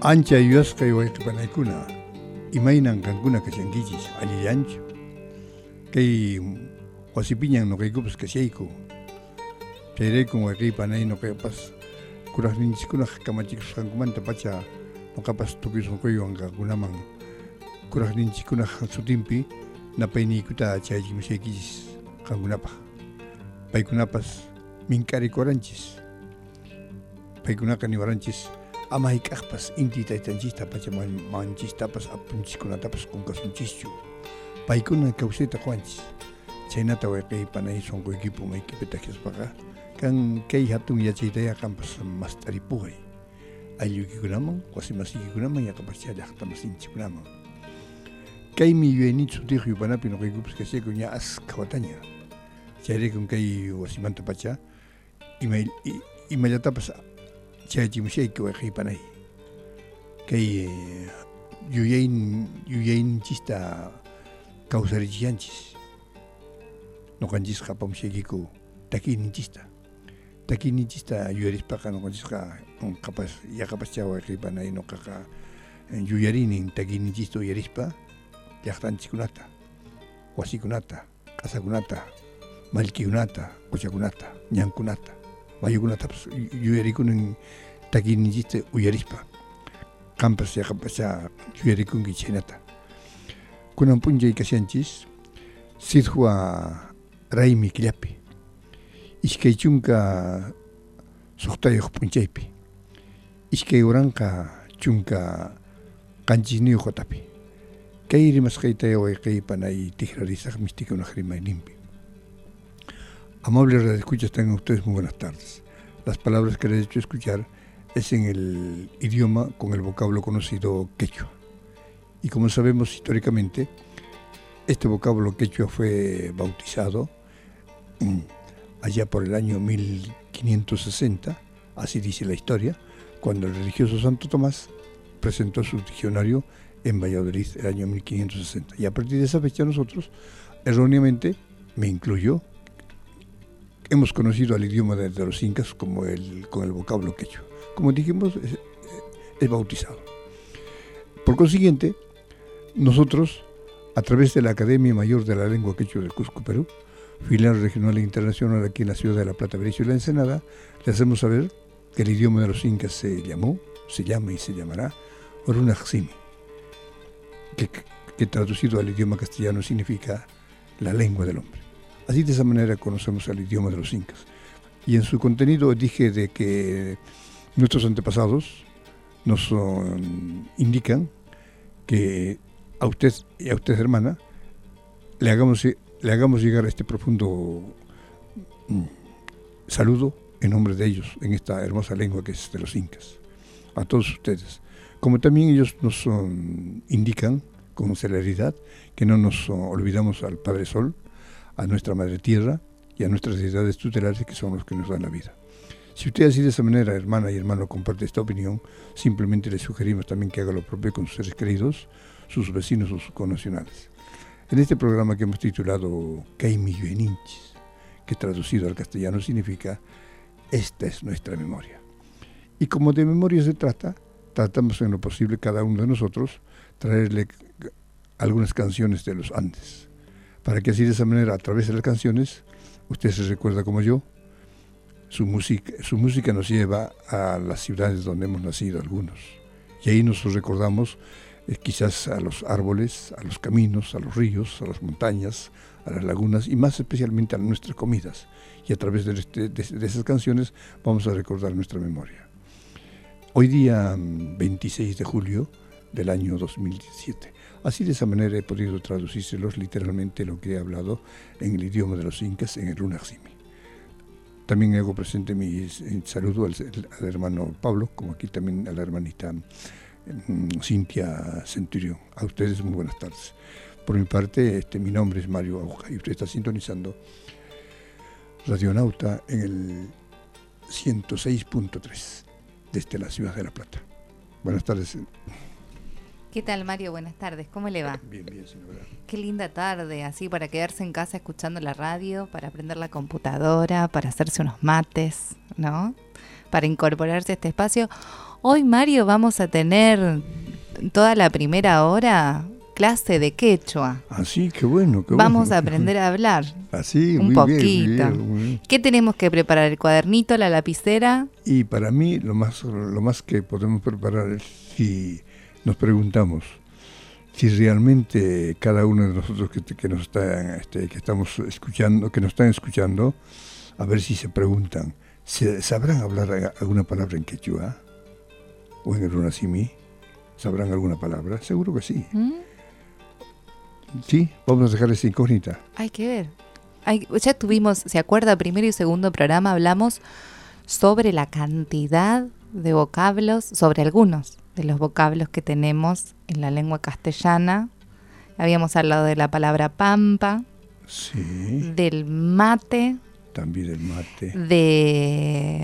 Ancha yuasqa wayqipanaykuna imaynan qankuna kashankichis allillanchu kay wasipiñan nuqaykupas kashayku chayraykun wayqiypanay nuqaypas kuraqninchikkunaq kamachikusqankumanta pacha nuqapas tukuy sunquywan qankunaman kuraqninchikkunaq sutinpi napayniykuta chayachikushaykichis qankunapaq paykunapas mink'arikuranchis paykunaqa niwaranchis ama hayk'aqpas inti taytanchista pachamamanchistas apunchikkunatapas qunqasunchischu paykuna kawsayta quwanchis chaynata wayqiypanay sunquykipi maykipita hisp'aqa kan kay hatun yachaytaya qanpas mas t'aripuqay aylluykiikunaman wasimasiykiikunaman yaqapas llaqta masinchikkunaman kaymi yuyayniyta sutiyuq yupanapi nuqaykupas kashayku ña asqa wataña chayraykun kay wasimanta pacha imallatapas chayachikushayki wayqiypanay kay yuyayninchista kawsarichishanchis nuqanchisqa apamushaykiku takiyninchista yuyarispaqa nuqanchisqa yaqapas cha wayqiypanay nuqaqa yuyarinin takiyninchista uyarispa llaqtanchikkunata wasikunata q'asakunata mallkikunata quchakunata ñankunata mayukunatapas yuyarikunin takiyninchista uyarispa qanpas yaqapascha yuyarikunki chaynata kunan p'unchay kashanchis sitwa raymi killapi iskay chunka suqtayuq p'unchaypi iskay waranqa chunka qanchisniyuq watapi kay rimasqayta wayqiypanay tikrarisaq mistikunaq rimayninpi. Amables radioescuchas, tengan ustedes muy buenas tardes. Las palabras que les he hecho escuchar es en el idioma con el vocablo conocido quechua. Y como sabemos históricamente, este vocablo quechua fue bautizado allá por el año 1560, así dice la historia, cuando el religioso Santo Tomás presentó su diccionario en Valladolid el año 1560. Y a partir de esa fecha nosotros, erróneamente, me incluyo, hemos conocido al idioma de los incas con el vocablo quechua. Como dijimos, es bautizado. Por consiguiente, nosotros, a través de la Academia Mayor de la Lengua Quechua del Cusco, Perú, filial regional e internacional aquí en la ciudad de La Plata, Bericho y La Ensenada, le hacemos saber que el idioma de los incas se llama y se llamará Orunaximi, que traducido al idioma castellano significa la lengua del hombre. Así de esa manera conocemos el idioma de los incas. Y en su contenido dije de que nuestros antepasados nos indican que a usted y a usted, hermana, le hagamos llegar este profundo saludo en nombre de ellos, en esta hermosa lengua que es de los incas, a todos ustedes. Como también ellos nos indican con celeridad que no nos olvidamos al Padre Sol, a nuestra Madre Tierra y a nuestras deidades tutelares que son los que nos dan la vida. Si usted así de esa manera, hermana y hermano, comparte esta opinión, simplemente le sugerimos también que haga lo propio con sus seres queridos, sus vecinos o sus connacionales. En este programa que hemos titulado Kaymi Yueninchis, que traducido al castellano significa esta es nuestra memoria. Y como de memoria se trata, tratamos en lo posible cada uno de nosotros traerle algunas canciones de los Andes, para que así de esa manera, a través de las canciones, usted se recuerda como yo, su música nos lleva a las ciudades donde hemos nacido algunos, y ahí nos recordamos quizás a los árboles, a los caminos, a los ríos, a las montañas, a las lagunas y más especialmente a nuestras comidas, y a través de esas canciones vamos a recordar nuestra memoria. Hoy día 26 de julio del año 2017. Así de esa manera he podido traducírselos literalmente lo que he hablado en el idioma de los incas, en el Runaximi. También hago presente mi saludo al hermano Pablo, como aquí también a la hermanita Cintia Centurión. A ustedes muy buenas tardes. Por mi parte, mi nombre es Mario Aguja y usted está sintonizando Radionauta en el 106.3 desde la ciudad de La Plata. Buenas tardes. ¿Qué tal, Mario? Buenas tardes. ¿Cómo le va? Bien, señora. Qué linda tarde, así para quedarse en casa escuchando la radio, para aprender la computadora, para hacerse unos mates. ¿no? Para incorporarse a este espacio. Hoy, Mario, vamos a tener toda la primera hora clase de quechua. Así, qué bueno. Vamos a aprender a hablar. Así, un muy poquito. Bien, muy bien. ¿Qué tenemos que preparar? ¿El cuadernito, la lapicera? Y para mí lo más que podemos preparar es si nos preguntamos si realmente cada uno de nosotros que nos está, que estamos escuchando, que nos están escuchando, a ver si se preguntan, ¿sabrán hablar alguna palabra en quechua? ¿O en el runasimi? ¿Sabrán alguna palabra? Seguro que sí. Sí, vamos a dejar esa incógnita. Hay que ver. Ya tuvimos, ¿se acuerda? Primero y segundo programa hablamos sobre la cantidad de vocablos, sobre algunos de los vocablos que tenemos en la lengua castellana. Habíamos hablado de la palabra pampa, sí, del mate, también del mate, de...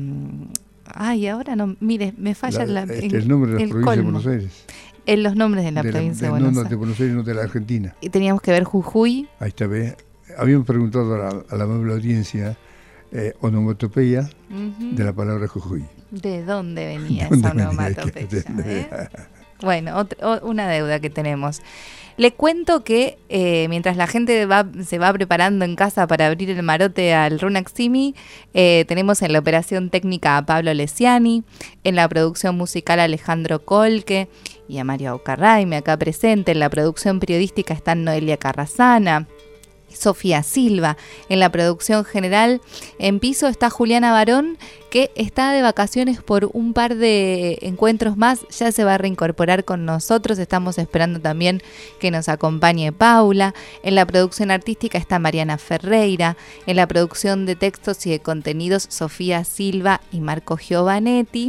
ahora no, mire, me falla el nombre de la provincia de Buenos Aires. En los nombres de la provincia de Buenos Aires. No, de Buenos Aires, no de la Argentina. Y teníamos que ver Jujuy. Ahí está, ve. Habíamos preguntado a la amable audiencia onomatopeya de la palabra Jujuy. ¿De dónde venía esa onomatopeya? Bueno, una deuda que tenemos. Le cuento que mientras la gente se va preparando en casa para abrir el marote al Runaximi, tenemos en la operación técnica a Pablo Lesiani, en la producción musical a Alejandro Colque y a Mario Aucarraime acá presente. En la producción periodística están Noelia Carrasana, Sofía Silva. En la producción general, en piso, está Juliana Barón, que está de vacaciones por un par de encuentros más. Ya se va a reincorporar con nosotros. Estamos esperando también que nos acompañe Paula. En la producción artística está Mariana Ferreira. En la producción de textos y de contenidos, Sofía Silva y Marco Giovanetti.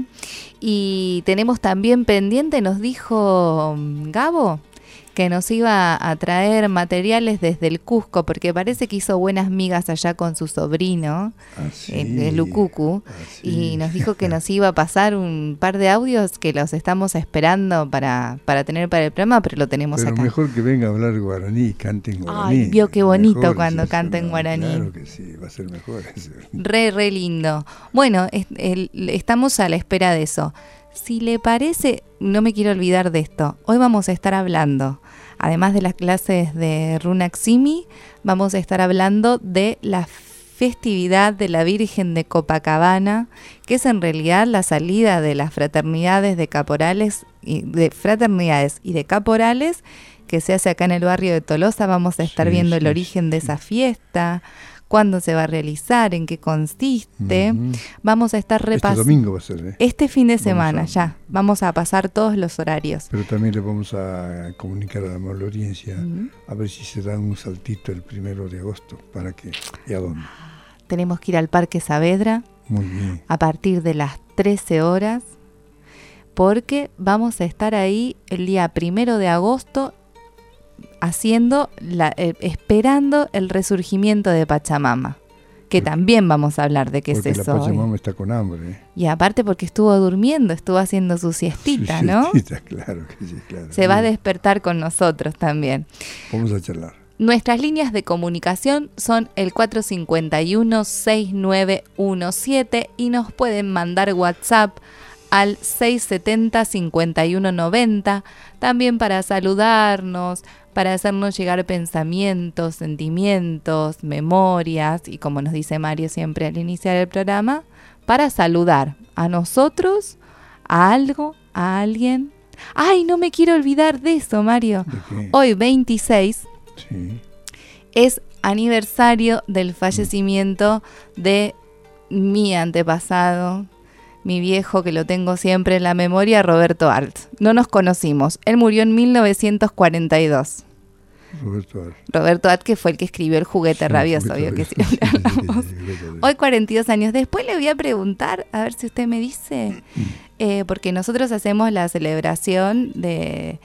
Y tenemos también pendiente, nos dijo Gabo, que nos iba a traer materiales desde el Cusco, porque parece que hizo buenas migas allá con su sobrino, el Lucucu, y nos dijo que nos iba a pasar un par de audios que los estamos esperando para tener para el programa, pero lo tenemos acá. Pero mejor que venga a hablar guaraní, cante en guaraní. Ay, vio qué bonito mejor, cuando canta en guaraní. Claro que sí, va a ser mejor. Re lindo. Bueno, estamos a la espera de eso. Si le parece, no me quiero olvidar de esto. Hoy vamos a estar hablando, además de las clases de Runaximi, vamos a estar hablando de la festividad de la Virgen de Copacabana, que es en realidad la salida de las fraternidades de caporales y de caporales que se hace acá en el barrio de Tolosa. Vamos a estar viendo el origen de esa fiesta, cuándo se va a realizar, en qué consiste. Vamos a estar repasando. Este domingo va a ser, Este fin de semana vamos a pasar todos los horarios. Pero también le vamos a comunicar a la amable audiencia a ver si se da un saltito el 1 de agosto. ¿Para qué? ¿Y a dónde? Tenemos que ir al Parque Saavedra. Muy bien. A partir de las 13 horas, porque vamos a estar ahí el día 1 de agosto esperando el resurgimiento de Pachamama, que también vamos a hablar de qué es eso. Porque la Pachamama está con hambre. Y aparte porque estuvo durmiendo, estuvo haciendo su siestita, ¿no? Claro que sí, claro. Se va a despertar con nosotros también. Vamos a charlar. Nuestras líneas de comunicación son el 451-6917 y nos pueden mandar WhatsApp al 670-5190, también para saludarnos, para hacernos llegar pensamientos, sentimientos, memorias y, como nos dice Mario siempre al iniciar el programa, para saludar a nosotros, a algo, a alguien. ¡Ay, no me quiero olvidar de eso, Mario! ¿De qué? Hoy, 26, es aniversario del fallecimiento de mi antepasado, mi viejo, que lo tengo siempre en la memoria, Roberto Alt. No nos conocimos. Él murió en 1942. Roberto Alt, que fue el que escribió El juguete rabioso, obvio que sí. Hoy, 42 años después, le voy a preguntar, a ver si usted me dice, porque nosotros hacemos la celebración el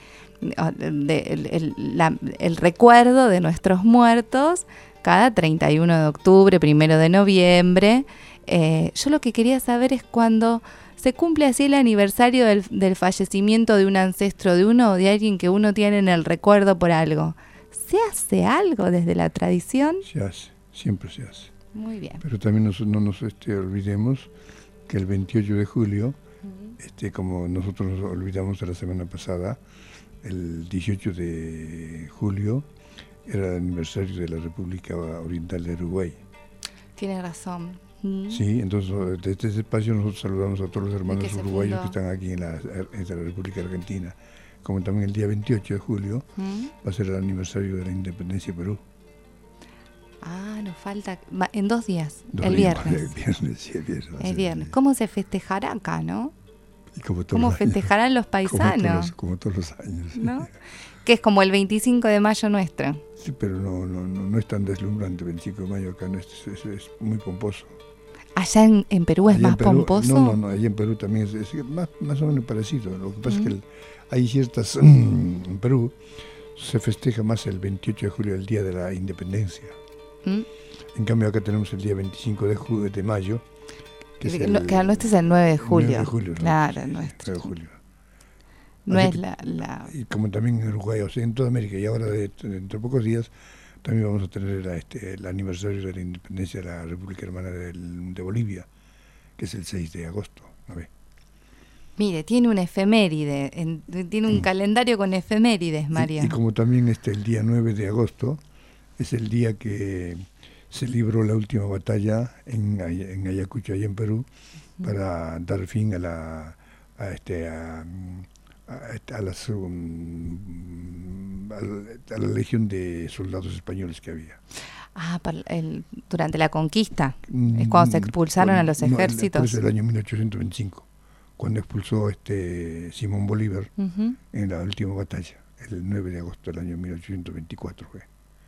recuerdo de nuestros muertos cada 31 de octubre, 1 de noviembre. Yo lo que quería saber es cuando se cumple así el aniversario del fallecimiento de un ancestro de uno o de alguien que uno tiene en el recuerdo por algo. ¿Se hace algo desde la tradición? Se hace, siempre se hace. Muy bien. Pero también no nos olvidemos que el 28 de julio, como nosotros nos olvidamos de la semana pasada, el 18 de julio era el aniversario de la República Oriental de Uruguay. Tiene razón. Sí, entonces desde este espacio nosotros saludamos a todos los hermanos uruguayos que están aquí en la República Argentina. Como también el día 28 de julio va a ser el aniversario de la independencia de Perú. Ah, nos falta en 2 días, el viernes. El viernes. ¿Cómo se festejará acá, no? Y como ¿Cómo festejarán los paisanos? Como todos los años. ¿No? Que es como el 25 de mayo nuestro. Sí, pero no es tan deslumbrante. 25 de mayo acá no es muy pomposo. ¿Allá en Perú es más pomposo? No, allá en Perú también es más o menos parecido. Lo que pasa es que hay ciertas... en Perú se festeja más el 28 de julio, el Día de la Independencia. En cambio acá tenemos el día 25 de mayo, que es el nuestro es el 9 de julio. 9 de julio, claro, sí, nuestro. 9 de julio. No así es que, la... Y como también en Uruguay, o sea, en toda América, y ahora dentro de pocos días también vamos a tener el aniversario de la independencia de la República Hermana de Bolivia, que es el 6 de agosto. A ver. Mire, tiene una efeméride, tiene un calendario con efemérides, María. Y como también el día 9 de agosto es el día que se libró la última batalla en Ayacucho, allá en Perú, para dar fin a la legión de soldados españoles que había. Ah, durante la conquista, es cuando se expulsaron a los ejércitos. Después del año 1825, cuando expulsó Simón Bolívar en la última batalla, el 9 de agosto del año 1824 fue.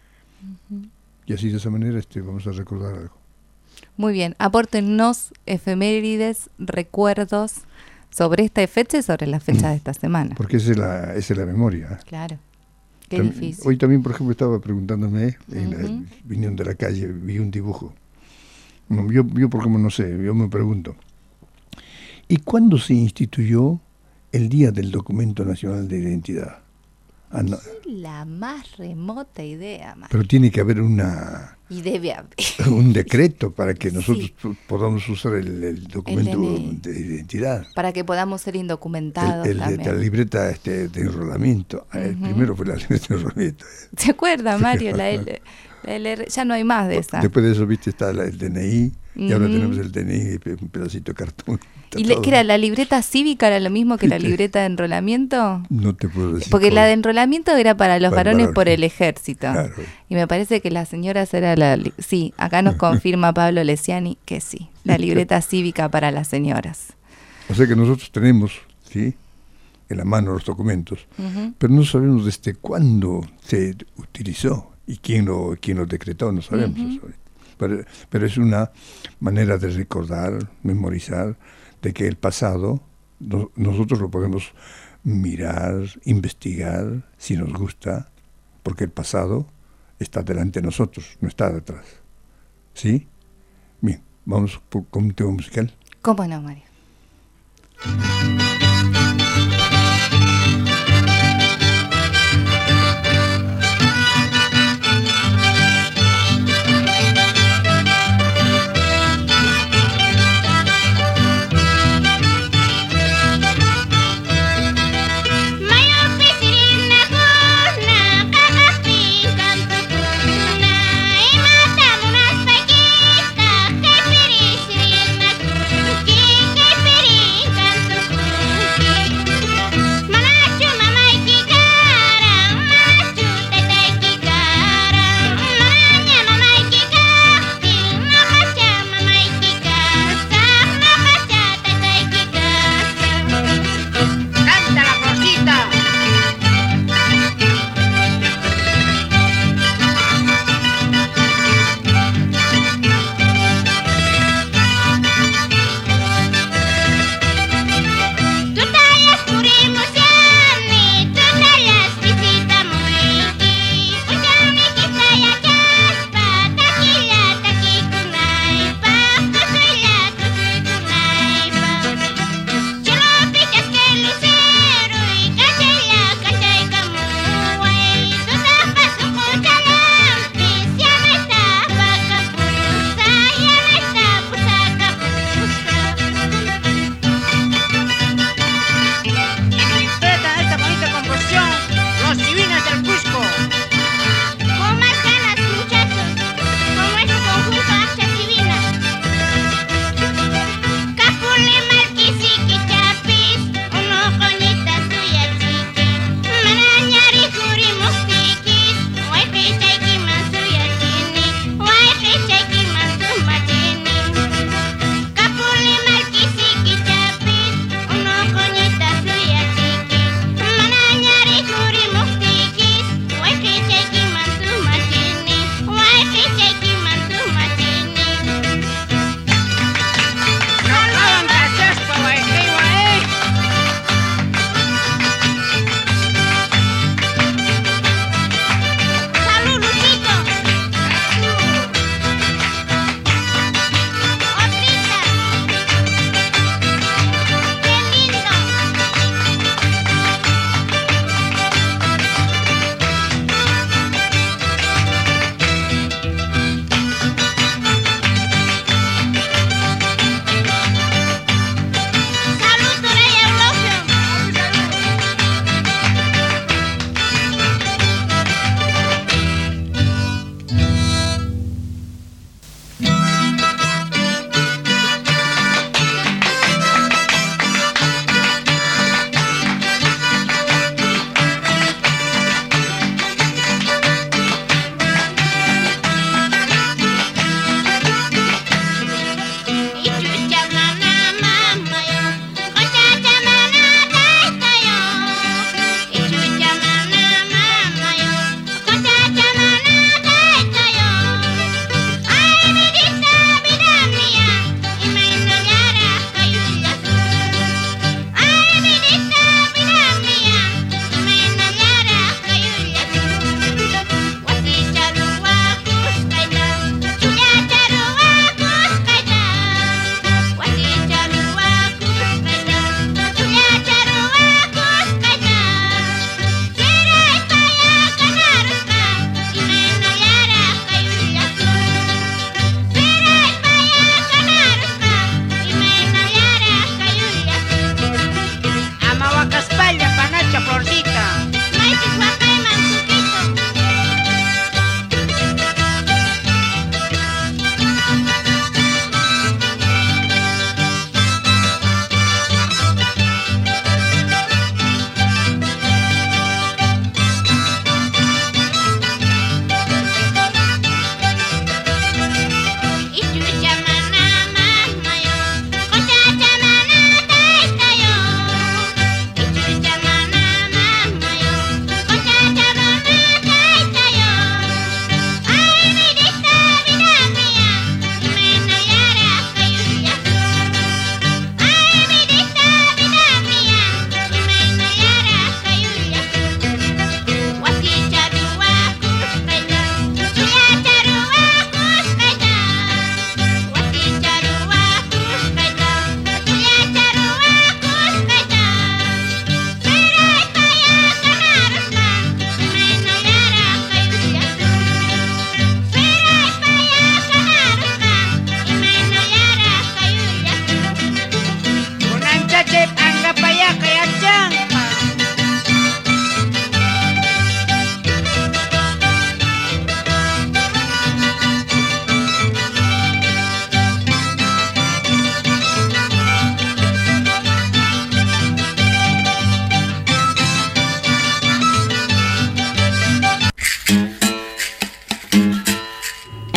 Y así de esa manera vamos a recordar algo. Muy bien, apórtennos efemérides, recuerdos sobre esta fecha y sobre la fecha de esta semana. Porque esa es la memoria. Claro, qué difícil. Hoy también, por ejemplo, estaba preguntándome, viniendo de la calle, vi un dibujo. Yo por ejemplo, no sé, yo me pregunto, ¿y cuándo se instituyó el Día del Documento Nacional de Identidad? No. La más remota idea, María. Pero tiene que haber y debe haber un decreto para que nosotros podamos usar el documento de identidad. Para que podamos ser indocumentados también. La libreta de enrolamiento. El primero fue la libreta de enrolamiento. ¿Se acuerda, Mario? Ya no hay más de esa. Después de eso, viste, está el DNI. Y ahora tenemos el DNI, un pedacito de cartón. ¿Y qué era? ¿La libreta cívica era lo mismo que la libreta de enrolamiento? No te puedo decir. Porque la de enrolamiento era para los varones por el ejército. Claro. Y me parece que las señoras era sí, acá nos confirma Pablo Lesiani que sí, la libreta cívica para las señoras. O sea que nosotros tenemos, ¿sí?, en la mano los documentos, pero no sabemos desde cuándo se utilizó y quién lo decretó, no sabemos eso. Pero es una manera de recordar, memorizar, de que el pasado nosotros lo podemos mirar, investigar, si nos gusta, porque el pasado está delante de nosotros, no está detrás. ¿Sí? Bien, vamos con un tema musical. ¿Cómo no, Mario? Thank you.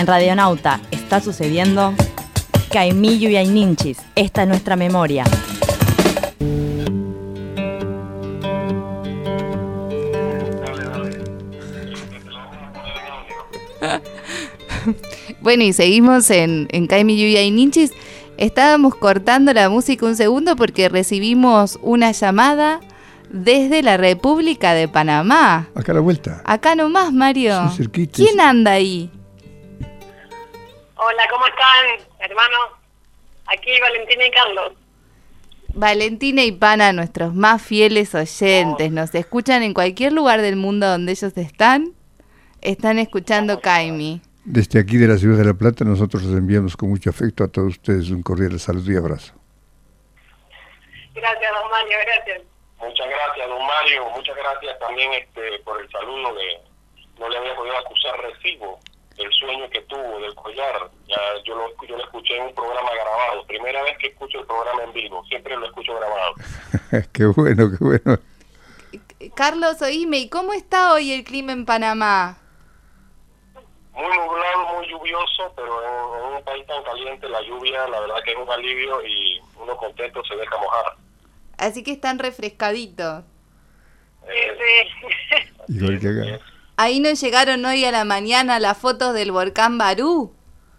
Radionauta está sucediendo. Caimillo y Aininchis, esta es nuestra memoria. Bueno, y seguimos en Caimillo y Aininchis. Estábamos cortando la música un segundo porque recibimos una llamada desde la República de Panamá. Acá a la vuelta. Acá nomás, Mario. Sí, cerquita. ¿Quién anda ahí? Hola, ¿cómo están, hermanos? Aquí Valentina y Carlos. Valentina y Pana, nuestros más fieles oyentes, nos escuchan en cualquier lugar del mundo donde ellos están escuchando Caimi. Desde aquí de la ciudad de La Plata, nosotros les enviamos con mucho afecto a todos ustedes un cordial saludo y abrazo. Gracias, don Mario, gracias. Muchas gracias, don Mario. Muchas gracias también por el saludo de... No le había podido acusar recibo el sueño que tuvo del collar. Ya yo lo escuché en un programa grabado. Primera vez que escucho el programa en vivo. Siempre lo escucho grabado. Qué bueno, qué bueno. Carlos, oíme, ¿y cómo está hoy el clima en Panamá? Muy nublado, muy lluvioso, pero en un país tan caliente la lluvia, la verdad que es un alivio y uno contento se deja mojar. Así que están refrescaditos. Igual que acá. Ahí nos llegaron hoy a la mañana las fotos del volcán Barú.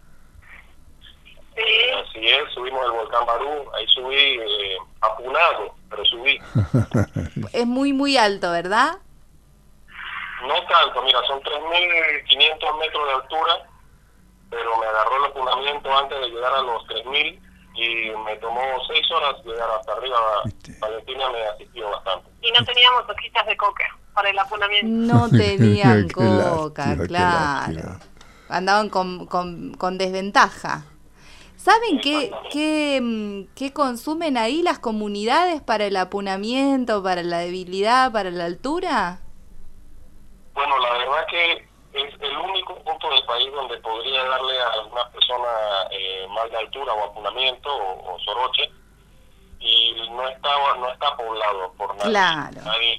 Sí. Así es, subimos el volcán Barú, ahí subí apunado, pero subí. Es muy, muy alto, ¿verdad? No tanto, mira, son 3.500 metros de altura, pero me agarró el apunamiento antes de llegar a los 3.000 y me tomó 6 horas llegar hasta arriba. Valentina me asistió bastante. Y no teníamos hojitas de coca para el apunamiento. No tenían Qué coca, lástima, claro. qué lástima. Andaban con desventaja. ¿Saben qué consumen ahí las comunidades para el apunamiento, para la debilidad, para la altura? Bueno, la verdad que es el único punto del país donde podría darle a alguna persona mal de altura o apunamiento o soroche, y no está poblado por nadie. Claro.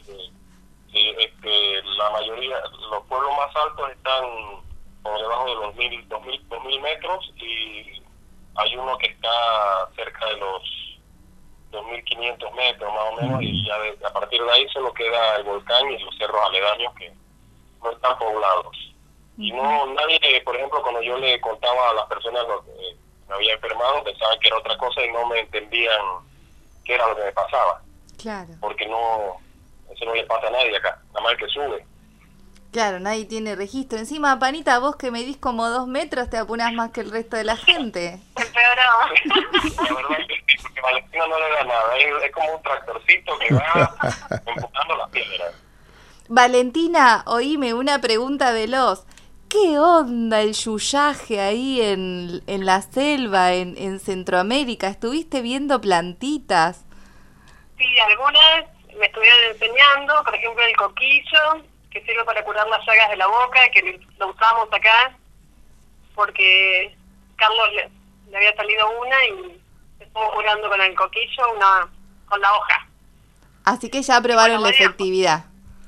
La mayoría, los pueblos más altos están por debajo de los 2.000 metros, y hay uno que está cerca de los 2.500 metros más o menos, y ya a partir de ahí solo queda el volcán y los cerros aledaños que no están poblados. Y no, nadie, por ejemplo, cuando yo le contaba a las personas lo que me había enfermado, pensaban que era otra cosa y no me entendían qué era lo que me pasaba. Claro. Porque eso no le pasa a nadie acá, nada más el que sube. Claro, nadie tiene registro. Encima, Panita, vos que medís como 2 metros, te apunás más que el resto de la gente. Empeorado. La verdad es que porque Valentina no le da nada, es como un tractorcito que va empujando las piedras. Valentina, oíme una pregunta veloz. ¿Qué onda el yuyaje ahí en la selva, en Centroamérica? ¿Estuviste viendo plantitas? Sí, algunas me estuvieron enseñando, por ejemplo el coquillo, que sirve para curar las llagas de la boca, que lo usamos acá, porque Carlos le había salido una y estuvo curando con el coquillo, con la hoja. Así que ya probaron la María. efectividad.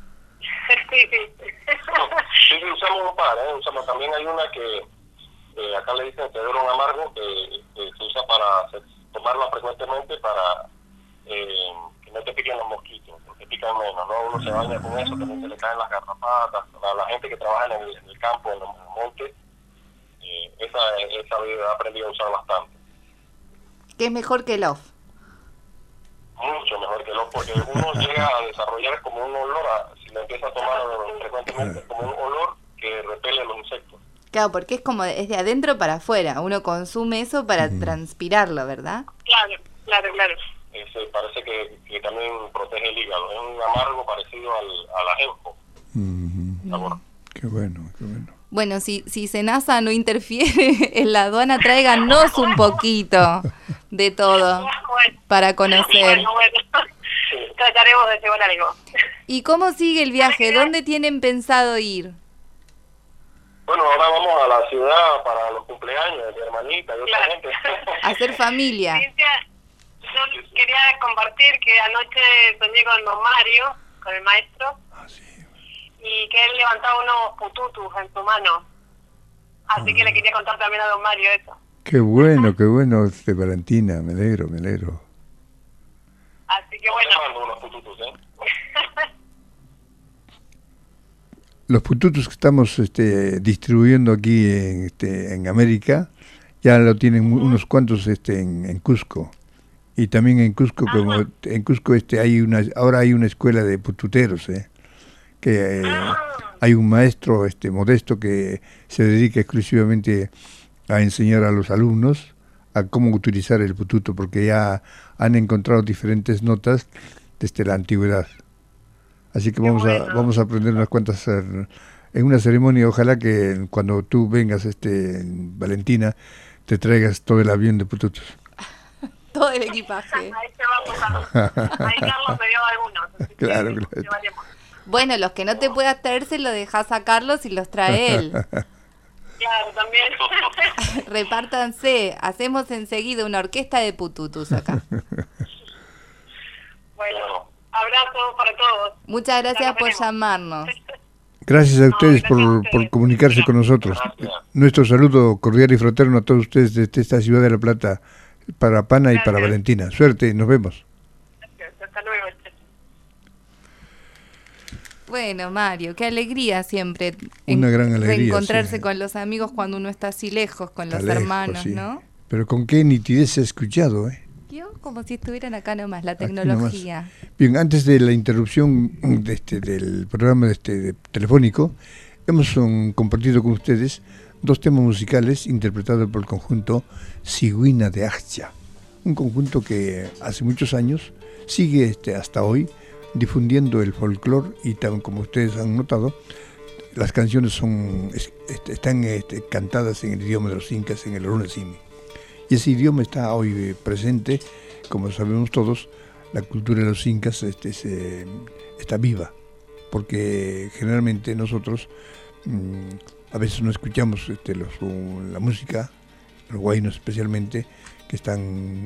Sí, usamos un par, usamos también hay una que acá le dicen cedrón amargo, que se usa para tomarla frecuentemente para que no te piquen los mosquitos, porque pican menos, ¿no? Uno se baña con eso, también se le caen las garrapatas, a la gente que trabaja en el campo, en el monte, esa he aprendido a usar bastante. ¿Qué es mejor que el off? Mucho mejor que porque uno llega a desarrollar como un olor, si lo empieza a tomar frecuentemente, como un olor que repele los insectos. Claro, porque es de adentro para afuera. Uno consume eso para transpirarlo, ¿verdad? Claro. Parece que también protege el hígado. Es un amargo parecido al ajenjo. Sabor. Qué bueno, qué bueno. Bueno, si Senasa no interfiere en la aduana, tráiganos un poquito de todo para conocer. Bueno. Trataremos de llevar algo. ¿Y cómo sigue el viaje? ¿Dónde tienen pensado ir? Bueno, ahora vamos a la ciudad para los cumpleaños de mi hermanita y otra gente. Hacer familia. Cintia, yo quería compartir que anoche soñé con don Mario, con el maestro, Ah, sí. y que él levantaba unos pututus en su mano. Así que le quería contar también a don Mario eso. Qué bueno, Valentina, me alegro. Así que bueno. Unos pututos, Los pututos que estamos distribuyendo aquí en América, ya lo tienen unos cuantos en Cusco. Y también en Cusco, en Cusco ahora hay una escuela de pututeros, que hay un maestro modesto que se dedica exclusivamente a enseñar a los alumnos a cómo utilizar el pututo, porque ya han encontrado diferentes notas desde la antigüedad. Así que vamos a aprender unas cuantas en una ceremonia. Ojalá que cuando tú vengas, Valentina, te traigas todo el avión de pututos. Todo el equipaje. Ahí se va a ahí Carlos me dio algunos. Claro. Bueno, los que no te puedas traer se los dejas a Carlos y los trae él. Claro, también. Repártanse. Hacemos enseguida una orquesta de pututus acá. Bueno, abrazos para todos. Muchas gracias por llamarnos. Gracias a ustedes por comunicarse con nosotros. Nuestro saludo cordial y fraterno a todos ustedes desde esta ciudad de La Plata, para Pana y para Valentina. Suerte, nos vemos. Hasta luego. Bueno, Mario, qué alegría siempre. Una gran alegría. Reencontrarse con los amigos cuando uno está así lejos, con los hermanos, ¿no? Pero con qué nitidez se ha escuchado, Yo, como si estuvieran acá nomás, la tecnología. Bien, antes de la interrupción del programa telefónico, hemos compartido con ustedes 2 temas musicales interpretados por el conjunto Sigüina de Ajcha, un conjunto que hace muchos años sigue hasta hoy difundiendo el folclore, y como ustedes han notado, las canciones están cantadas en el idioma de los incas, en el Runasimi. Y ese idioma está hoy presente, como sabemos todos. La cultura de los incas está viva, porque generalmente nosotros a veces no escuchamos la música, los huaynos especialmente, que están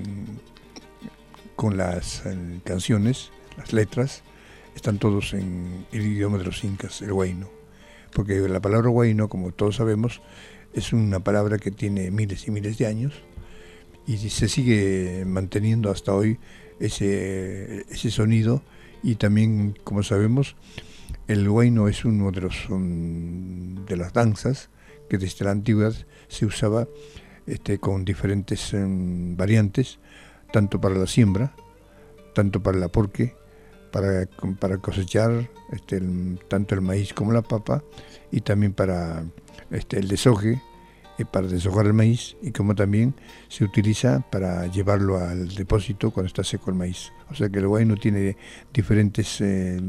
con las canciones, las letras, están todos en el idioma de los incas, el huayno. Porque la palabra huayno, como todos sabemos, es una palabra que tiene miles y miles de años, y se sigue manteniendo hasta hoy ese sonido. Y también, como sabemos, el huayno es uno de las danzas que desde la antigüedad se usaba con diferentes variantes, tanto para la siembra, tanto para el aporque, para cosechar tanto el maíz como la papa, y también para el deshoje, para deshojar el maíz, y como también se utiliza para llevarlo al depósito cuando está seco el maíz. O sea que el huayno tiene diferentes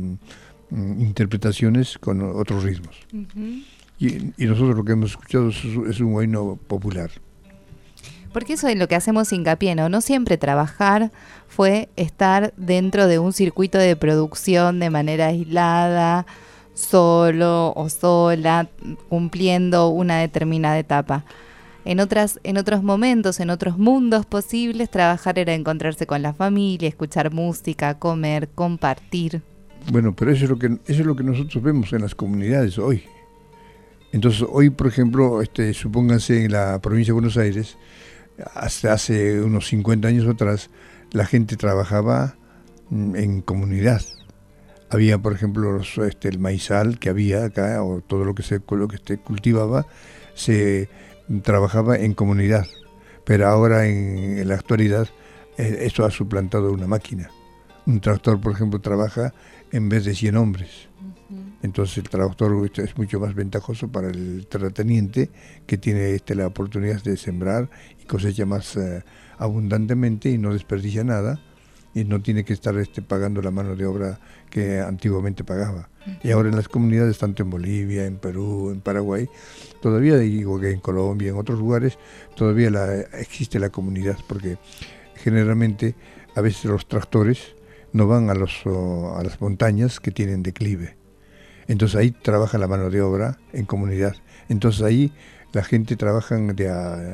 interpretaciones con otros ritmos. Uh-huh. Y nosotros lo que hemos escuchado es un huayno popular. Porque eso es lo que hacemos hincapié, ¿no? No siempre trabajar fue estar dentro de un circuito de producción de manera aislada, solo o sola, cumpliendo una determinada etapa. En otros momentos, en otros mundos posibles, trabajar era encontrarse con la familia, escuchar música, comer, compartir. Bueno, pero eso es lo que nosotros vemos en las comunidades hoy. Entonces, hoy, por ejemplo, supónganse en la provincia de Buenos Aires, hasta hace unos 50 años atrás, la gente trabajaba en comunidad. Había, por ejemplo, el maizal que había acá, o todo lo que se cultivaba, se trabajaba en comunidad. Pero ahora, en la actualidad, esto ha suplantado una máquina. Un tractor, por ejemplo, trabaja en vez de 100 hombres. Entonces el tractor es mucho más ventajoso para el terrateniente, que tiene la oportunidad de sembrar y cosecha más abundantemente y no desperdicia nada, y no tiene que estar pagando la mano de obra que antiguamente pagaba. Y ahora en las comunidades, tanto en Bolivia, en Perú, en Paraguay, todavía, digo que en Colombia, en otros lugares, todavía existe la comunidad, porque generalmente a veces los tractores no van a las montañas que tienen declive. Entonces ahí trabaja la mano de obra en comunidad. Entonces ahí la gente trabaja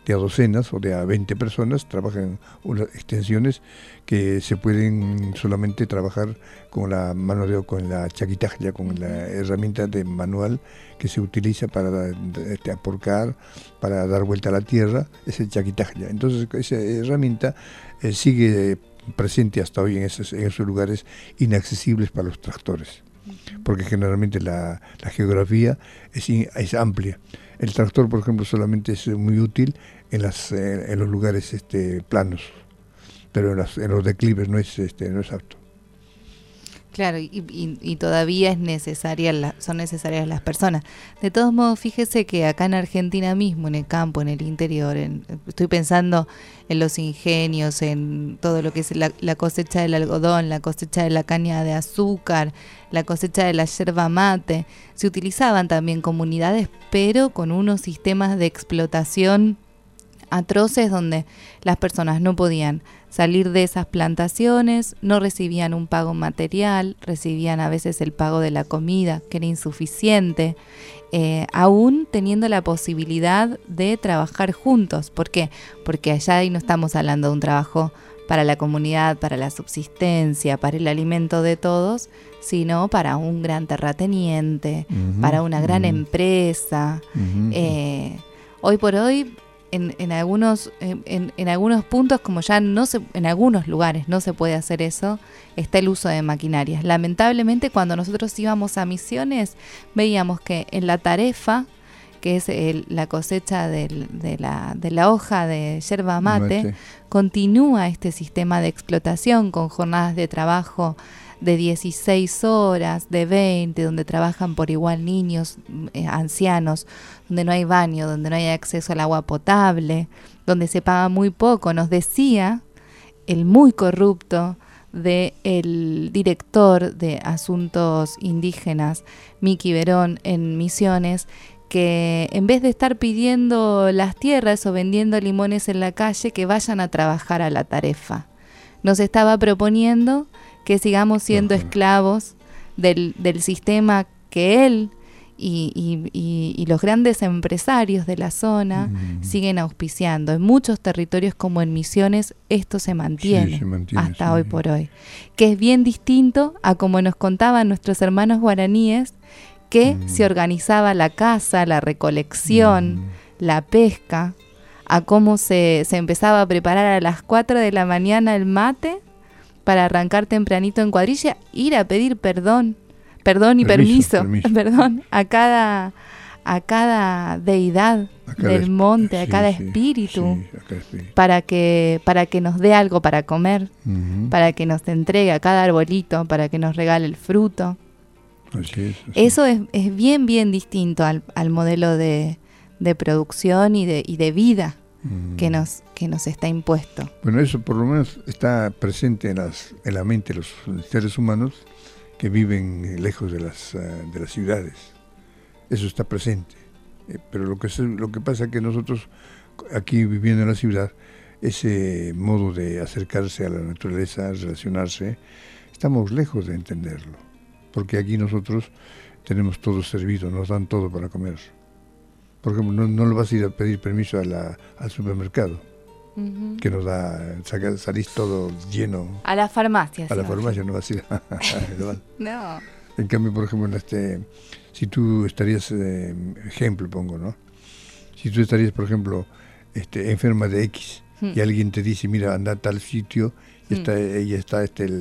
de a docenas o de a 20 personas, trabajan unas extensiones que se pueden solamente trabajar con la mano de obra, con la chaquitaglia, con la herramienta de manual que se utiliza para aporcar, para dar vuelta a la tierra, es el chaquitaglia. Entonces esa herramienta sigue presente hasta hoy en esos lugares inaccesibles para los tractores, porque generalmente la geografía es amplia. El tractor, por ejemplo, solamente es muy útil en los lugares planos, pero en los declives no es apto. Claro, y todavía son necesarias las personas. De todos modos, fíjese que acá en Argentina mismo, en el campo, en el interior, estoy pensando en los ingenios, en todo lo que es la cosecha del algodón, la cosecha de la caña de azúcar, la cosecha de la yerba mate. Se utilizaban también comunidades, pero con unos sistemas de explotación atroces donde las personas no podían salir de esas plantaciones, no recibían un pago material, recibían a veces el pago de la comida, que era insuficiente, aún teniendo la posibilidad de trabajar juntos. ¿Por qué? Porque allá ahí no estamos hablando de un trabajo para la comunidad, para la subsistencia, para el alimento de todos, sino para un gran terrateniente, para una gran empresa. Hoy por hoy, en algunos puntos, como ya en algunos lugares no se puede hacer eso, está el uso de maquinarias. Lamentablemente, cuando nosotros íbamos a Misiones, veíamos que en la tarefa, que es la cosecha de la hoja de yerba mate, continúa este sistema de explotación con jornadas de trabajo de 16 horas, de 20, donde trabajan por igual niños, ancianos, donde no hay baño, donde no hay acceso al agua potable, donde se paga muy poco. Nos decía el muy corrupto del director de Asuntos Indígenas, Miki Verón, en Misiones, que en vez de estar pidiendo las tierras o vendiendo limones en la calle, que vayan a trabajar a la tarefa. Nos estaba proponiendo que sigamos siendo esclavos del sistema que él y los grandes empresarios de la zona siguen auspiciando. En muchos territorios, como en Misiones, esto se mantiene, hasta hoy por hoy, que es bien distinto a como nos contaban nuestros hermanos guaraníes, que se organizaba la caza, la recolección, la pesca, a cómo se empezaba a preparar a las 4 de la mañana el mate para arrancar tempranito en cuadrilla, ir a pedir perdón y permiso. Perdón, a cada deidad del monte, a cada espíritu, para que nos dé algo para comer, para que nos entregue a cada arbolito, para que nos regale el fruto. Así. Eso es bien distinto al modelo de producción y de vida que nos está impuesto. Bueno, eso por lo menos está presente en la mente de los seres humanos que viven lejos de las ciudades. Eso está presente. Pero lo que pasa es que nosotros, aquí viviendo en la ciudad, ese modo de acercarse a la naturaleza, relacionarse, estamos lejos de entenderlo. Porque aquí nosotros tenemos todo servido, nos dan todo para comer. Por ejemplo, no le vas a ir a pedir permiso al supermercado, que nos da, salís todo lleno. A la farmacia. A la farmacia no vas a ir. No. En cambio, por ejemplo, si tú estarías, ejemplo pongo, ¿no? Si tú estarías, por ejemplo, enferma de X, y alguien te dice, mira, anda a tal sitio, y está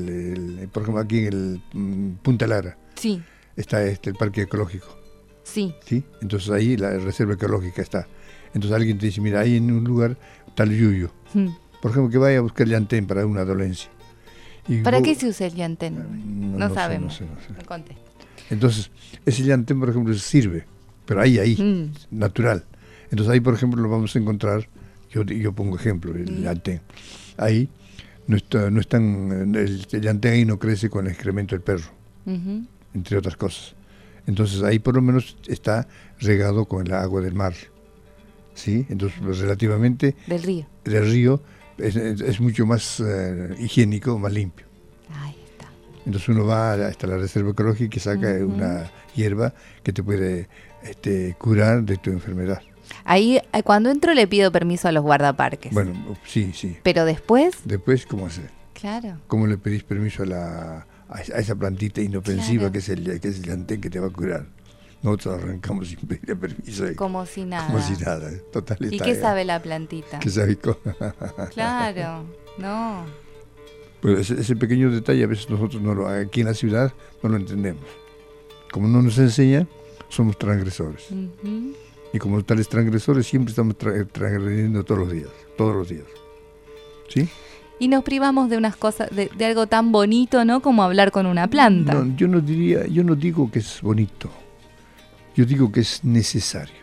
por ejemplo, aquí en el Punta Lara, está el parque ecológico. Sí. Entonces ahí la reserva ecológica está. Entonces alguien te dice, mira, ahí en un lugar tal yuyo. Por ejemplo, que vaya a buscar llantén para una dolencia. ¿Para qué se usa el llantén? No sabemos. No sé. Me contesta. Entonces, ese llantén, por ejemplo, sirve, pero ahí, natural. Entonces ahí, por ejemplo, lo vamos a encontrar, yo pongo ejemplo, el llantén. Ahí no están, el llantén ahí no crece con el excremento del perro, entre otras cosas. Entonces ahí por lo menos está regado con el agua del mar, ¿sí? Entonces relativamente del río es mucho más higiénico, más limpio. Ahí está. Entonces uno va hasta la reserva ecológica y saca una hierba que te puede curar de tu enfermedad. Ahí, cuando entro le pido permiso a los guardaparques. Bueno, sí. Pero después... Después, ¿cómo hacer? Claro. ¿Cómo le pedís permiso a esa plantita inofensiva, claro, que es el llantén que te va a curar? Nosotros arrancamos sin pedir permiso. Como si nada. Como si nada. Total. ¿Y qué sabe la plantita? ¿Qué sabe? Claro, no. Pero ese pequeño detalle a veces nosotros aquí en la ciudad no lo entendemos. Como no nos enseña, somos transgresores. Uh-huh. Y como tales transgresores siempre estamos transgrediendo todos los días. ¿Sí? Y nos privamos de unas cosas, de algo tan bonito, ¿no? Como hablar con una planta. No, yo no digo que es bonito. Yo digo que es necesario.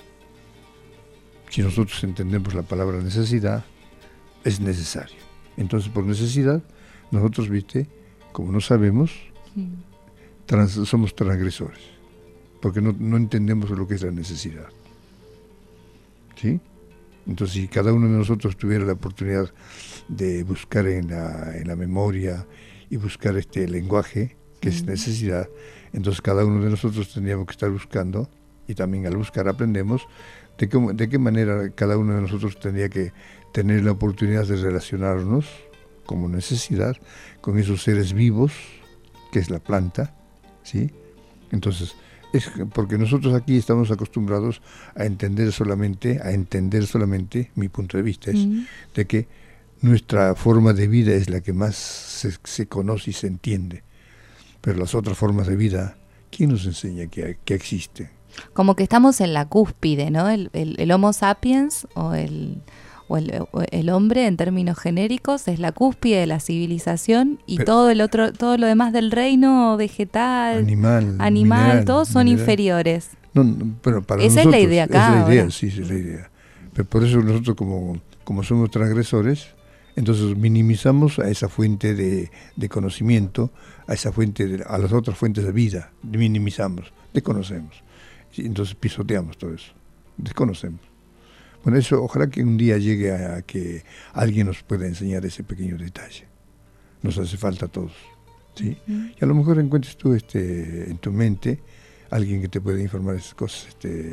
Si nosotros entendemos la palabra necesidad, es necesario. Entonces, por necesidad, nosotros, como no sabemos, somos transgresores. Porque no entendemos lo que es la necesidad. ¿Sí? Entonces, si cada uno de nosotros tuviera la oportunidad de buscar en la memoria y buscar este lenguaje, que es necesidad, entonces cada uno de nosotros tendríamos que estar buscando, y también al buscar aprendemos, de qué manera cada uno de nosotros tendría que tener la oportunidad de relacionarnos como necesidad con esos seres vivos, que es la planta, ¿sí? Entonces, es porque nosotros aquí estamos acostumbrados a entender solamente, mi punto de vista es de que nuestra forma de vida es la que más se conoce y se entiende. Pero las otras formas de vida, ¿quién nos enseña que existen? Como que estamos en la cúspide, ¿no? El Homo sapiens o el hombre en términos genéricos es la cúspide de la civilización, y todo lo demás del reino vegetal, animal, todos son inferiores. No, pero para esa nosotros, es la idea acá. Esa es la idea, sí, es la idea. Pero por eso nosotros como somos transgresores, entonces minimizamos a esa fuente de conocimiento, a esa fuente, a las otras fuentes de vida, minimizamos, desconocemos. Entonces pisoteamos todo eso, desconocemos. Bueno, eso ojalá que un día llegue a que alguien nos pueda enseñar ese pequeño detalle. Nos hace falta a todos, ¿sí? Y a lo mejor encuentres tú en tu mente alguien que te pueda informar esas cosas,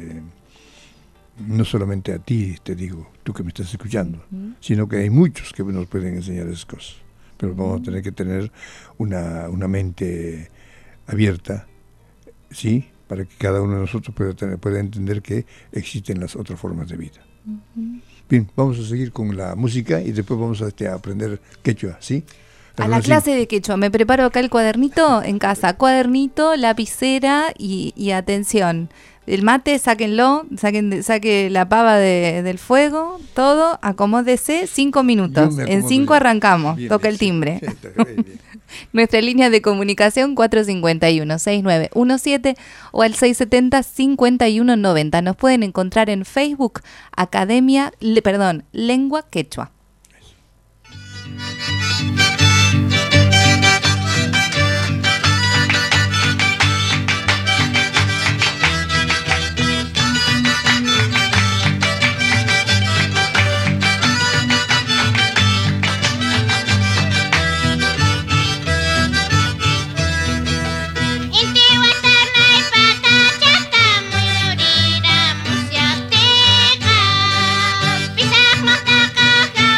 no solamente a ti, te digo, tú que me estás escuchando, sino que hay muchos que nos pueden enseñar esas cosas. Pero vamos a tener que tener una mente abierta, ¿sí? Para que cada uno de nosotros pueda entender que existen las otras formas de vida. Bien, vamos a seguir con la música y después vamos a aprender quechua, ¿sí? A la clase de quechua. Me preparo acá el cuadernito en casa. Cuadernito, lapicera y atención. El mate, sáquenlo, saque la pava del fuego, todo, acomódese, 5 minutos. En 5 arrancamos, bien, toca el timbre. Sí, bien. Nuestra línea de comunicación 451-6917 o al 670-5190. Nos pueden encontrar en Facebook, Lengua Quechua. Pisah mata kakak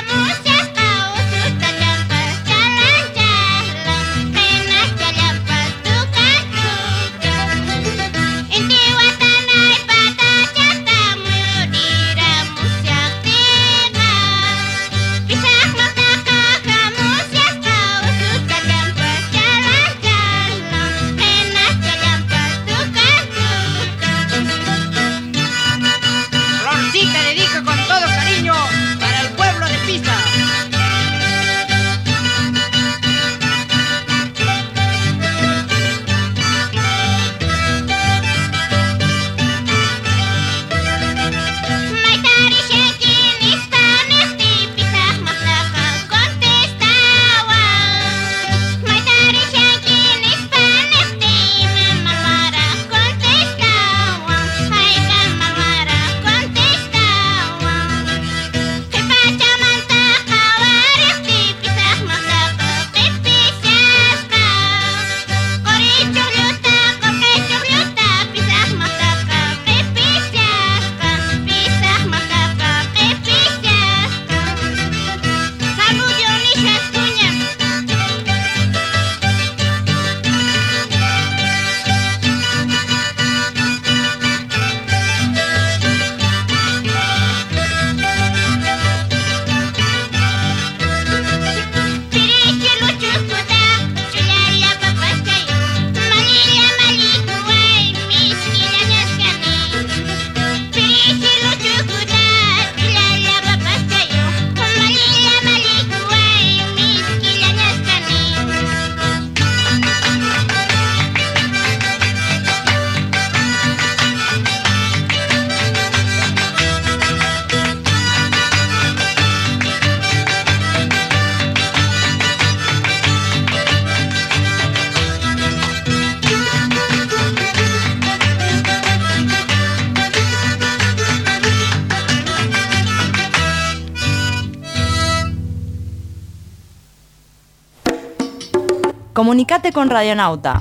Comunicate con Radionauta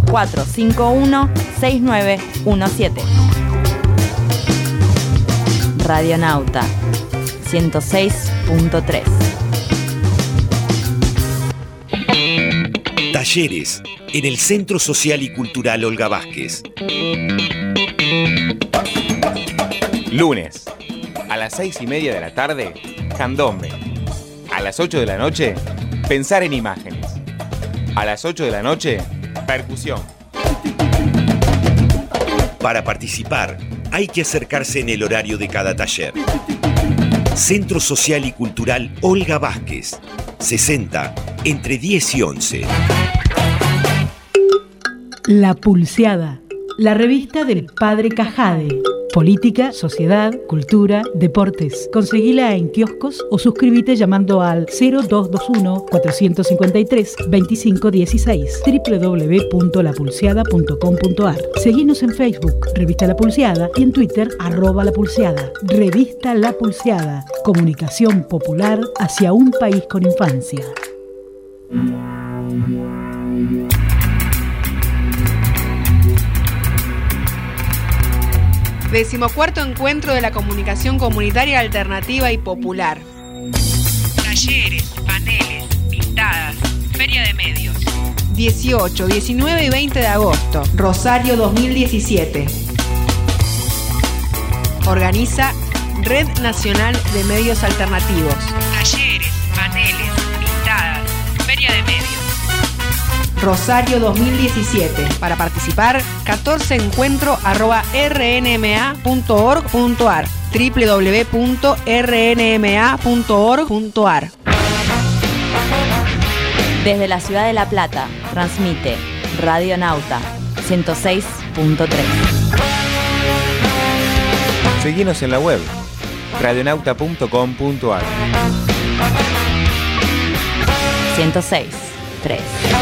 451-6917. Radionauta 106.3. Talleres en el Centro Social y Cultural Olga Vázquez. Lunes, a las 6:30 de la tarde, candombe. A las 8 de la noche, pensar en imágenes. A las 8 de la noche, percusión. Para participar, hay que acercarse en el horario de cada taller. Centro Social y Cultural Olga Vázquez, 60, entre 10 y 11. La Pulseada, la revista del Padre Cajade. Política, sociedad, cultura, deportes. Conseguila en kioscos o suscríbete llamando al 0221-453-2516 www.lapulseada.com.ar. Seguinos en Facebook, Revista La Pulseada, y en Twitter, @lapulseada. Revista La Pulseada, comunicación popular hacia un país con infancia. 14º Encuentro de la Comunicación Comunitaria Alternativa y Popular. Talleres, paneles, pintadas, Feria de Medios. 18, 19 y 20 de agosto. Rosario 2017. Organiza Red Nacional de Medios Alternativos. Talleres, paneles, pintadas, Feria de Medios. Rosario 2017. Para participar, 14encuentro@rnma.org.ar, www.rnma.org.ar. Desde la ciudad de La Plata, transmite Radionauta 106.3. Seguinos en la web, radionauta.com.ar. 106.3.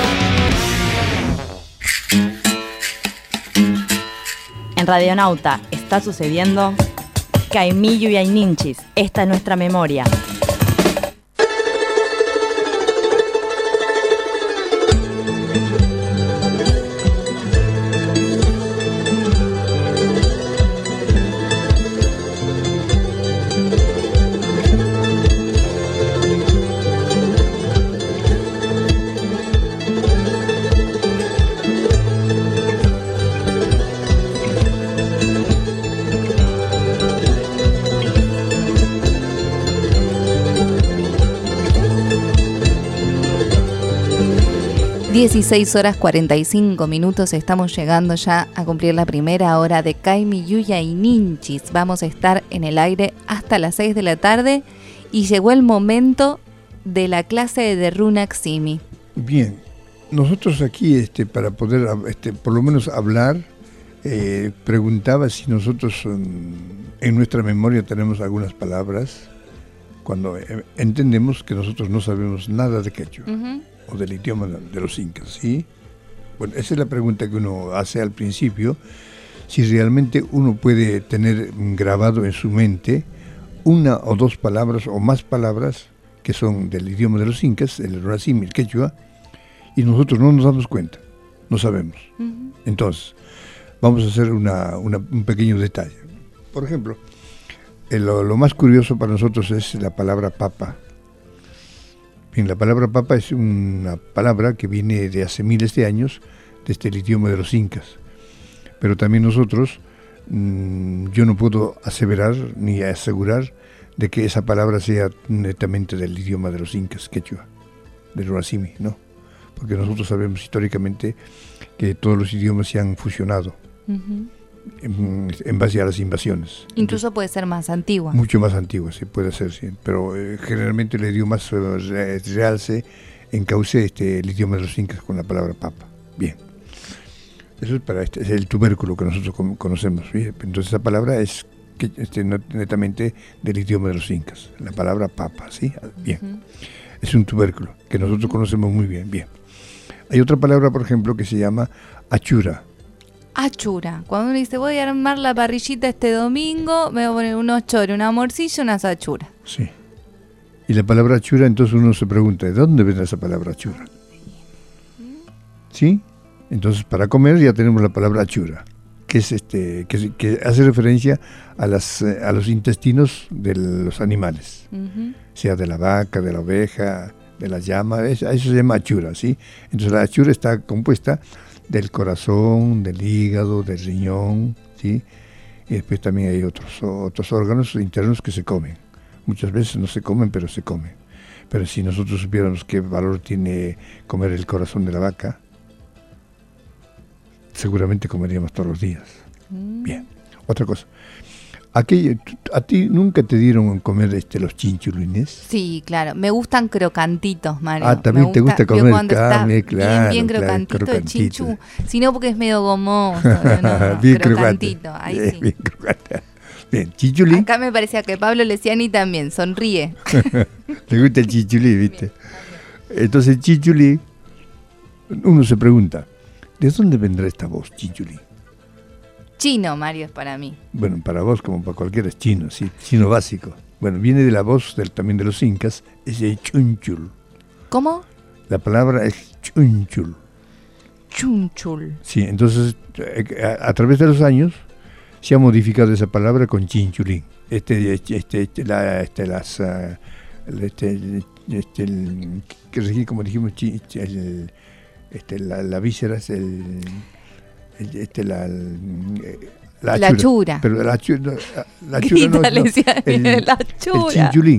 En Radionauta está sucediendo Caimillo y Ayninchis. Esta es nuestra memoria. (16:45). Estamos llegando ya a cumplir la primera hora de Caimillo y Ayninchis. Vamos a estar en el aire hasta las 6 de la tarde y llegó el momento de la clase de Runaximi. Bien, nosotros aquí para poder por lo menos hablar, preguntaba si nosotros en nuestra memoria tenemos algunas palabras cuando entendemos que nosotros no sabemos nada de quechua. O del idioma de los incas, ¿sí? Bueno, esa es la pregunta que uno hace al principio, si realmente uno puede tener grabado en su mente una o dos palabras o más palabras que son del idioma de los incas, el Runaximi, el quechua, y nosotros no nos damos cuenta, no sabemos. Entonces, vamos a hacer un pequeño detalle. Por ejemplo, lo más curioso para nosotros es la palabra papa. Bien, la palabra papa es una palabra que viene de hace miles de años, desde el idioma de los incas. Pero también nosotros, yo no puedo aseverar ni asegurar de que esa palabra sea netamente del idioma de los incas, quechua, del Runaximi, ¿no? Porque nosotros sabemos históricamente que todos los idiomas se han fusionado en base a las invasiones. Incluso puede ser más antigua. Mucho más antigua, sí, puede ser, sí. Pero generalmente le dio más realce, encauce el idioma de los incas con la palabra papa. Bien. Eso es es el tubérculo que nosotros conocemos, ¿sí? Entonces esa palabra es netamente del idioma de los incas, la palabra papa, ¿sí? Bien. Es un tubérculo que nosotros conocemos muy bien. Bien. Hay otra palabra, por ejemplo, que se llama achura. Achura. Cuando uno dice, voy a armar la parrillita este domingo, me voy a poner unos choros, una morcilla, unas achuras. Sí. Y la palabra achura, entonces uno se pregunta, ¿de dónde viene esa palabra achura? ¿sí? Entonces, para comer ya tenemos la palabra achura, que es que hace referencia a los intestinos de los animales, sea de la vaca, de la oveja, de la llama, a eso se llama achura, ¿sí? Entonces la achura está compuesta del corazón, del hígado, del riñón, ¿sí? Y después también hay otros órganos internos que se comen. Muchas veces no se comen, pero se comen. Pero si nosotros supiéramos qué valor tiene comer el corazón de la vaca, seguramente comeríamos todos los días. Bien, otra cosa. ¿A ti nunca te dieron comer los chinchulines? Sí, claro. Me gustan crocantitos, Mario. Ah, también te gusta comer carne, claro. Bien crocantito el chinchu. Si no, porque es medio gomoso. No, bien crocantito. Ahí sí. Bien crocante. Bien, chinchulín. Acá me parecía que Pablo Leciani también sonríe. Le gusta el chinchulín, ¿viste? Entonces el chinchulín, uno se pregunta, ¿de dónde vendrá esta voz, chinchulín? Chino, Mario, es para mí. Bueno, para vos como para cualquiera es chino, sí, chino básico. Bueno, viene de la voz también de los incas, es el chunchul. ¿Cómo? La palabra es chunchul. Chunchul. Sí, entonces a través de los años se ha modificado esa palabra con chinchulín. Como dijimos, la víscera es la achura. Pero la achura no, la chinchulín.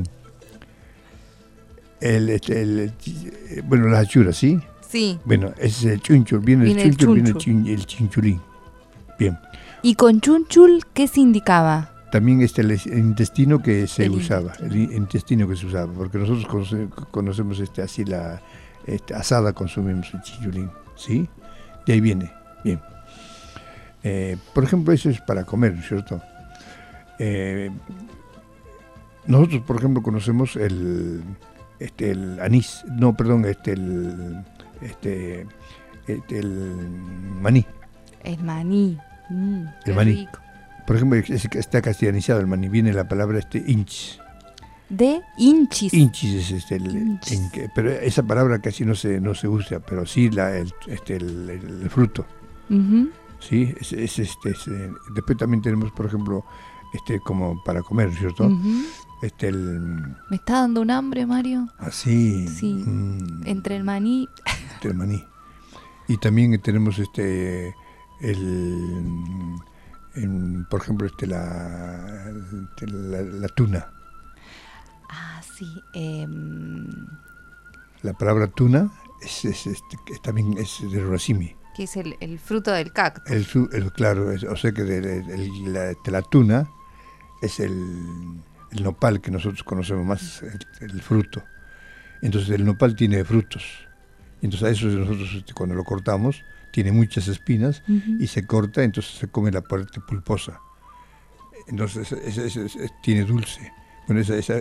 Bueno, la achura, ¿sí? Sí. Bueno, ese es el chunchul, viene el chinchulín. Bien. ¿Y con chunchul qué se indicaba? También el intestino que se usaba, porque nosotros conocemos así asada consumimos el chinchulín, ¿sí? De ahí viene, bien. Por ejemplo, eso es para comer, ¿no es cierto? Nosotros, por ejemplo, conocemos el anís, no, perdón, el maní. El maní. El maní. Rico. Por ejemplo, está castellanizado el maní, viene la palabra inch. De inchis. Inchis es pero esa palabra casi no se usa, pero sí el fruto. Uh-huh. Sí, después también tenemos, por ejemplo, como para comer, ¿cierto? Uh-huh. ¿Me está dando un hambre, Mario? Ah, sí. Sí. Entre el maní. Entre el maní. Y también tenemos por ejemplo, la tuna. Ah, sí. La palabra tuna también es de racimi. Que es el fruto del cactus. Claro, o sea que la tuna es el nopal que nosotros conocemos más, el fruto. Entonces el nopal tiene frutos. Entonces a eso nosotros cuando lo cortamos tiene muchas espinas. Uh-huh. Y se corta, entonces se come la parte pulposa. Entonces tiene dulce. Bueno,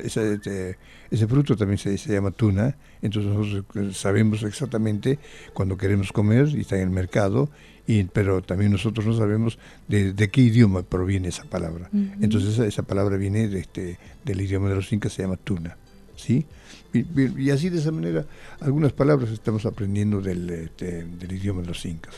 ese fruto también se llama tuna. Entonces nosotros sabemos exactamente cuando queremos comer y está en el mercado, pero también nosotros no sabemos de qué idioma proviene esa palabra. Uh-huh. Entonces esa palabra viene del idioma de los incas, se llama tuna, ¿sí? Y así de esa manera algunas palabras estamos aprendiendo del idioma de los incas.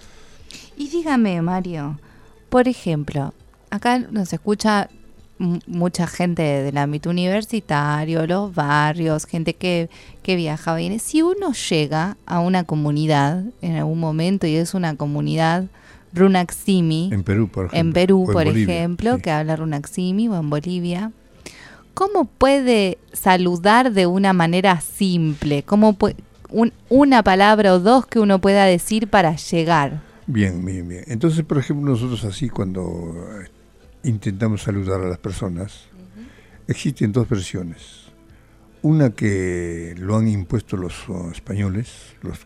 Y dígame, Mario, por ejemplo, acá nos escucha mucha gente del ámbito universitario, los barrios, gente que viaja, viene. Si uno llega a una comunidad en algún momento y es una comunidad Runaximi, en Perú, por ejemplo, sí, que habla Runaximi, o en Bolivia, ¿cómo puede saludar de una manera simple? ¿Cómo una palabra o dos que uno pueda decir para llegar? Bien. Entonces, por ejemplo, nosotros así cuando intentamos saludar a las personas, uh-huh, existen dos versiones. Una que lo han impuesto los españoles, los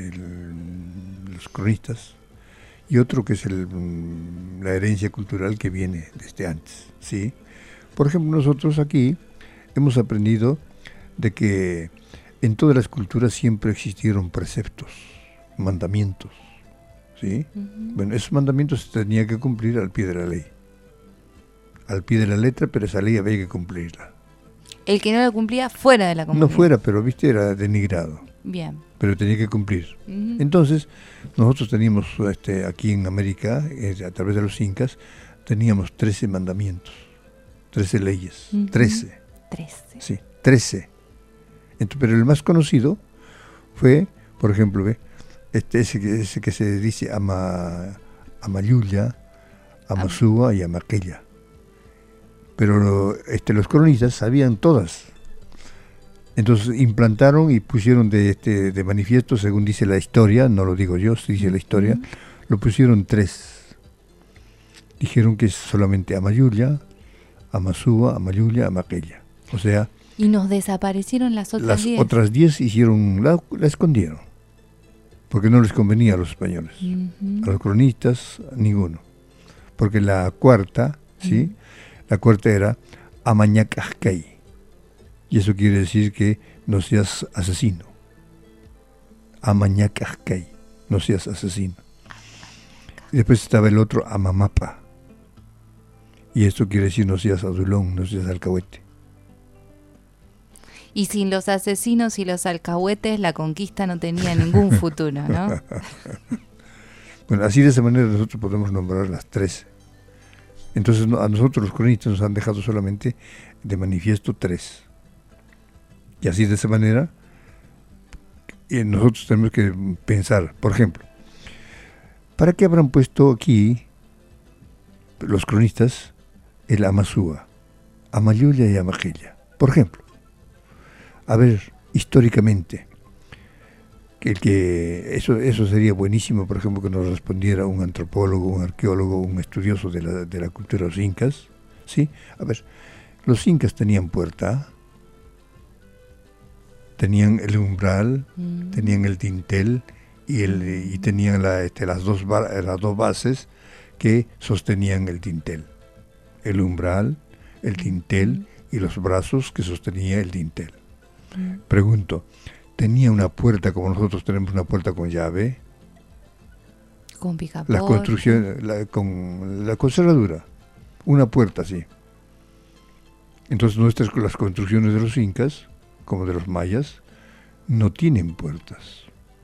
cronistas, y otro que es la herencia cultural que viene desde antes, ¿sí? Por ejemplo, nosotros aquí hemos aprendido de que en todas las culturas siempre existieron preceptos, mandamientos, ¿sí? Uh-huh. Bueno, esos mandamientos se tenían que cumplir al pie de la ley. Al pie de la letra, pero esa ley había que cumplirla. El que no la cumplía fuera de la comunidad. No fuera, pero viste, era denigrado. Bien. Pero tenía que cumplir. Entonces, nosotros teníamos aquí en América, a través de los incas, teníamos 13 mandamientos, 13 leyes, 13. 13. Sí, 13. Pero el más conocido fue, por ejemplo, ese que se dice Amayuya, Amasúa y Amaquella. Pero los cronistas sabían todas. Entonces implantaron y pusieron de manifiesto, según dice la historia, no lo digo yo, dice la historia, lo pusieron 3. Dijeron que es solamente Amayuya, Amasúa, Amayuya, Amaquella. O sea... Y nos desaparecieron las otras 10. Las otras 10 la escondieron, porque no les convenía a los españoles, a los cronistas, ninguno. Porque la cuarta, ¿sí? La cuarta era Amañacascay, y eso quiere decir que no seas asesino. Amañacascay, no seas asesino. Y después estaba el otro, Amamapa, y esto quiere decir no seas adulón, no seas alcahuete. Y sin los asesinos y los alcahuetes, la conquista no tenía ningún futuro, ¿no? Bueno, así de esa manera nosotros podemos nombrar las 13. Entonces a nosotros los cronistas nos han dejado solamente de manifiesto 3. Y así de esa manera nosotros tenemos que pensar, por ejemplo, ¿para qué habrán puesto aquí los cronistas el Amasúa, Amayuya y Amaquella? Por ejemplo, a ver, históricamente, eso sería buenísimo, por ejemplo, que nos respondiera un antropólogo, un arqueólogo, un estudioso de la cultura de los incas, ¿sí? A ver, los incas tenían puerta, tenían el umbral, tenían el dintel y tenían las dos bases que sostenían el dintel. El umbral, el dintel y los brazos que sostenía el dintel. Pregunto, ¿tenía una puerta como nosotros tenemos una puerta con llave? Con picaporte. La construcción, con cerradura. Una puerta, sí. Entonces las construcciones de los incas, como de los mayas, no tienen puertas.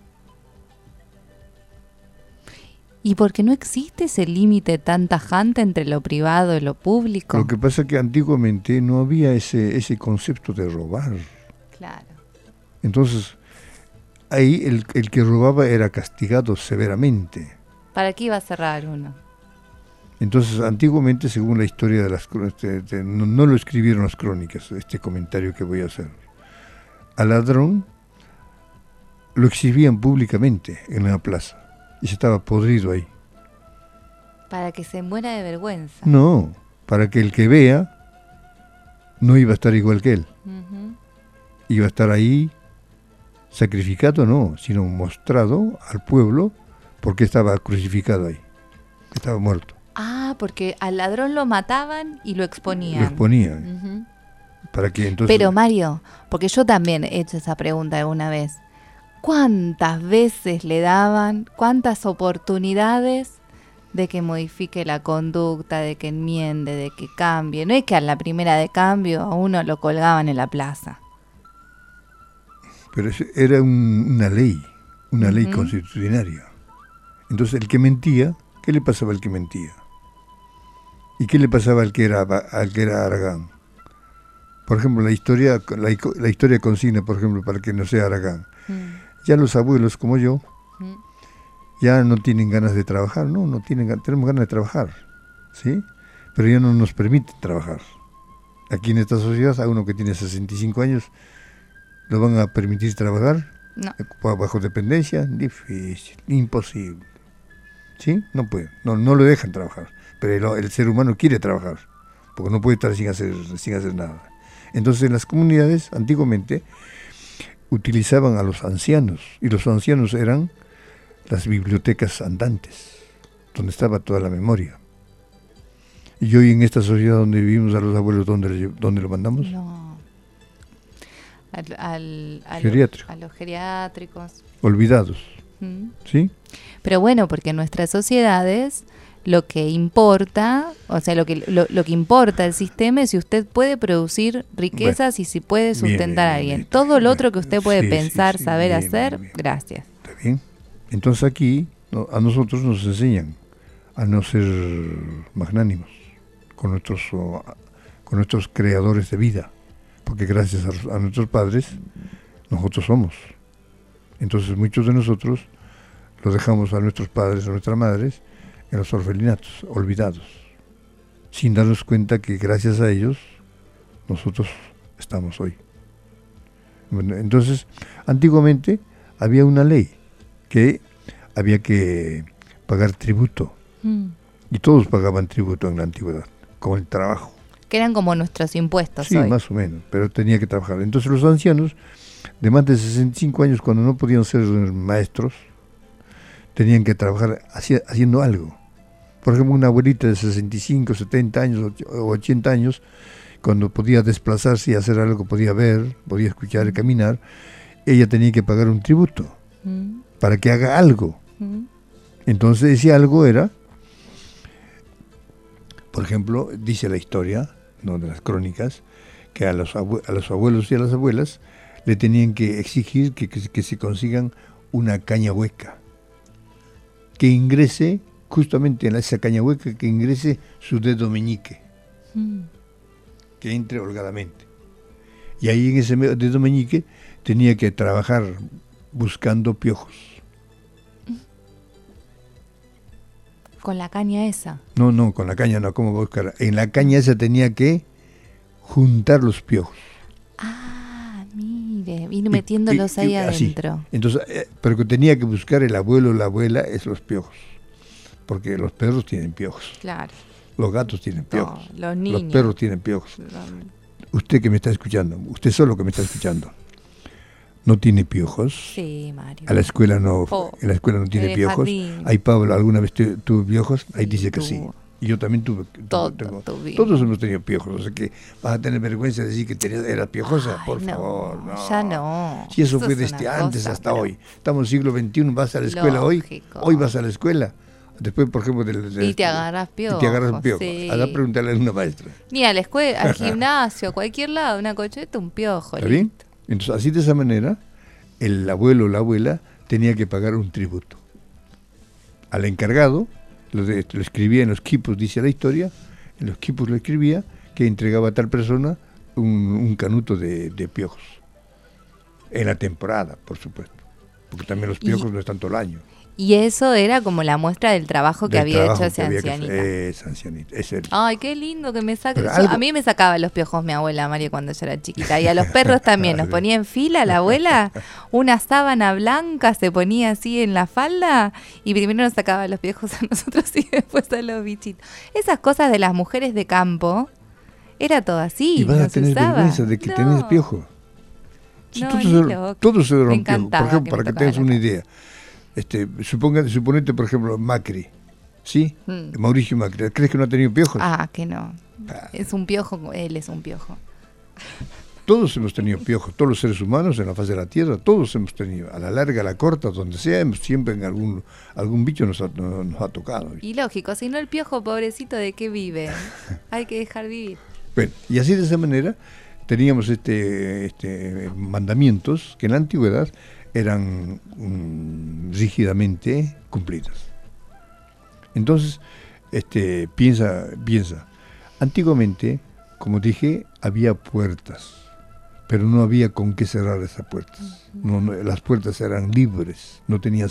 ¿Y por qué no existe ese límite tan tajante entre lo privado y lo público? Lo que pasa es que antiguamente no había ese concepto de robar. Claro. Entonces, ahí el que robaba era castigado severamente. ¿Para qué iba a cerrar uno? Entonces, antiguamente, según la historia de las no lo escribieron las crónicas, este comentario que voy a hacer. Al ladrón lo exhibían públicamente en la plaza y se estaba podrido ahí. Para que se muera de vergüenza. No, para que el que vea no iba a estar igual que él. Iba a estar ahí sacrificado, no, sino mostrado al pueblo porque estaba crucificado ahí, estaba muerto. Ah, porque al ladrón lo mataban y lo exponían. Lo exponían. Para que entonces... Pero Mario, porque yo también he hecho esa pregunta alguna vez. ¿Cuántas veces le daban, cuántas oportunidades de que modifique la conducta, de que enmiende, de que cambie? No es que a la primera de cambio a uno lo colgaban en la plaza. Pero eso era una ley constitucionaria. Entonces el que mentía, ¿qué le pasaba al que mentía? ¿Y qué le pasaba al que era Aragán? Por ejemplo, la historia consigna, por ejemplo, para que no sea Aragán. Ya los abuelos como yo ya no tienen ganas de trabajar, tenemos ganas de trabajar, ¿sí? Pero ya no nos permiten trabajar. Aquí en esta sociedad, a uno que tiene 65 años, ¿lo van a permitir trabajar? No. Bajo dependencia, difícil, imposible. ¿Sí? No puede, no lo dejan trabajar. Pero el ser humano quiere trabajar, porque no puede estar sin hacer nada. Entonces en las comunidades, antiguamente, utilizaban a los ancianos, y los ancianos eran las bibliotecas andantes, donde estaba toda la memoria. Y hoy en esta sociedad donde vivimos, a los abuelos, ¿dónde lo mandamos? No. A los geriátricos. Olvidados. ¿Sí? Pero bueno, porque en nuestras sociedades lo que importa, o sea, lo que importa el sistema es si usted puede producir riquezas y si puede sustentar a alguien. Todo lo otro que usted puede pensar, saber hacer, gracias. Está bien. Entonces aquí a nosotros nos enseñan a no ser magnánimos con nuestros creadores de vida, porque gracias a nuestros padres nosotros somos. Entonces muchos de nosotros los dejamos a nuestros padres, a nuestras madres, en los orfelinatos, olvidados, sin darnos cuenta que gracias a ellos nosotros estamos hoy. Bueno, entonces, antiguamente había una ley que había que pagar tributo, y todos pagaban tributo en la antigüedad, con el trabajo. Que eran como nuestros impuestos. Sí, hoy. Más o menos, pero tenía que trabajar. Entonces los ancianos de más de 65 años, cuando no podían ser maestros, tenían que trabajar haciendo algo. Por ejemplo, una abuelita de 65, 70 años o 80 años, cuando podía desplazarse y hacer algo, podía ver, podía escuchar y caminar, ella tenía que pagar un tributo para que haga algo. Entonces ese algo era, por ejemplo, dice la historia, ¿no?, de las crónicas, que a los abuelos y a las abuelas le tenían que exigir que se consigan una caña hueca, que ingrese justamente en esa caña hueca, que ingrese su dedo meñique, que entre holgadamente. Y ahí en ese dedo meñique tenía que trabajar buscando piojos. ¿Con la caña esa? No, con la caña no, ¿cómo buscar? En la caña esa tenía que juntar los piojos. Ah, mire, ir metiéndolos ahí adentro. Así. Entonces, pero que tenía que buscar el abuelo o la abuela es los piojos. Porque los perros tienen piojos. Claro. Los gatos tienen piojos. No, los niños. Los perros tienen piojos. Usted que me está escuchando, usted solo que me está escuchando, ¿no tiene piojos? Sí, Mario. A la escuela no, en la escuela no tiene piojos. Jardín. Ahí Pablo, ¿alguna vez tuvo piojos? Ahí dice que sí. Y yo también tuve. Todos hemos tenido piojos. O sea que vas a tener vergüenza de decir que eras piojosa. Ay, por favor, no. Ya no. Si eso fue desde antes hasta hoy. Estamos en el siglo XXI, vas a la escuela hoy vas a la escuela. Después, por ejemplo, y te agarras piojos. Y te agarras piojos. Sí. Anda a preguntarle a una maestra. Ni a la escuela, al gimnasio, a cualquier lado, una cocheta, un piojo. ¿Está bien? Entonces, así de esa manera, el abuelo o la abuela tenía que pagar un tributo. Al encargado, lo escribía en los quipos, dice la historia, en los quipos lo escribía, que entregaba a tal persona un canuto de piojos. En la temporada, por supuesto. Porque también los piojos no están todo el año. Y eso era como la muestra del trabajo que había hecho esa ancianita. Esa ancianita. Ay, qué lindo que me saque. A mí me sacaba los piojos mi abuela María cuando yo era chiquita. Y a los perros también. Nos ponía en fila la abuela, una sábana blanca se ponía así en la falda y primero nos sacaba los piojos a nosotros y después a los bichitos. Esas cosas de las mujeres de campo, era todo así. Y vas a tener vergüenza de que tenés piojos. Si todos se dieron piojos. Por ejemplo, para que tengas una idea. Suponete, por ejemplo, Macri, ¿sí? Mauricio Macri, ¿crees que no ha tenido piojos? Ah, que no. Es un piojo, él es un piojo. Todos hemos tenido piojos, todos los seres humanos en la faz de la Tierra, todos hemos tenido, a la larga, a la corta, donde sea, siempre en algún bicho nos ha tocado. ¿Viste? Y lógico, si no el piojo, pobrecito, ¿de qué vive? Hay que dejar vivir. Bueno, y así de esa manera teníamos mandamientos que en la antigüedad eran rígidamente cumplidos. Entonces, piensa, antiguamente, como dije, había puertas, pero no había con qué cerrar esas puertas. No, las puertas eran libres, no tenían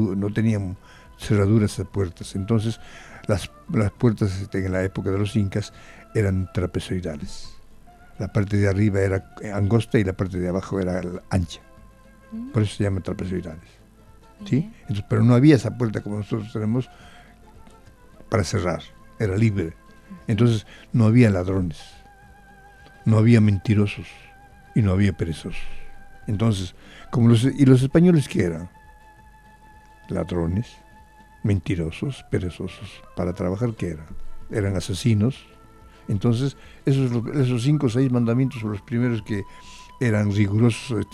cerraduras esas puertas. Entonces, las puertas en la época de los incas eran trapezoidales. La parte de arriba era angosta y la parte de abajo era ancha. Por eso se llaman trapezoidales. ¿Sí? Entonces, pero no había esa puerta como nosotros tenemos para cerrar, era libre. Entonces no había ladrones, no había mentirosos y no había perezosos. Entonces, ¿y los españoles qué eran? Ladrones, mentirosos, perezosos. Para trabajar, ¿qué eran? Eran asesinos. Entonces, esos 5 o 6 mandamientos son los primeros que eran rigurosos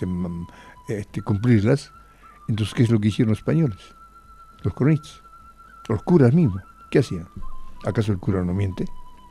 cumplirlas. Entonces, ¿qué es lo que hicieron los españoles? Los cronistas, los curas mismos. ¿Qué hacían? ¿Acaso el cura no miente?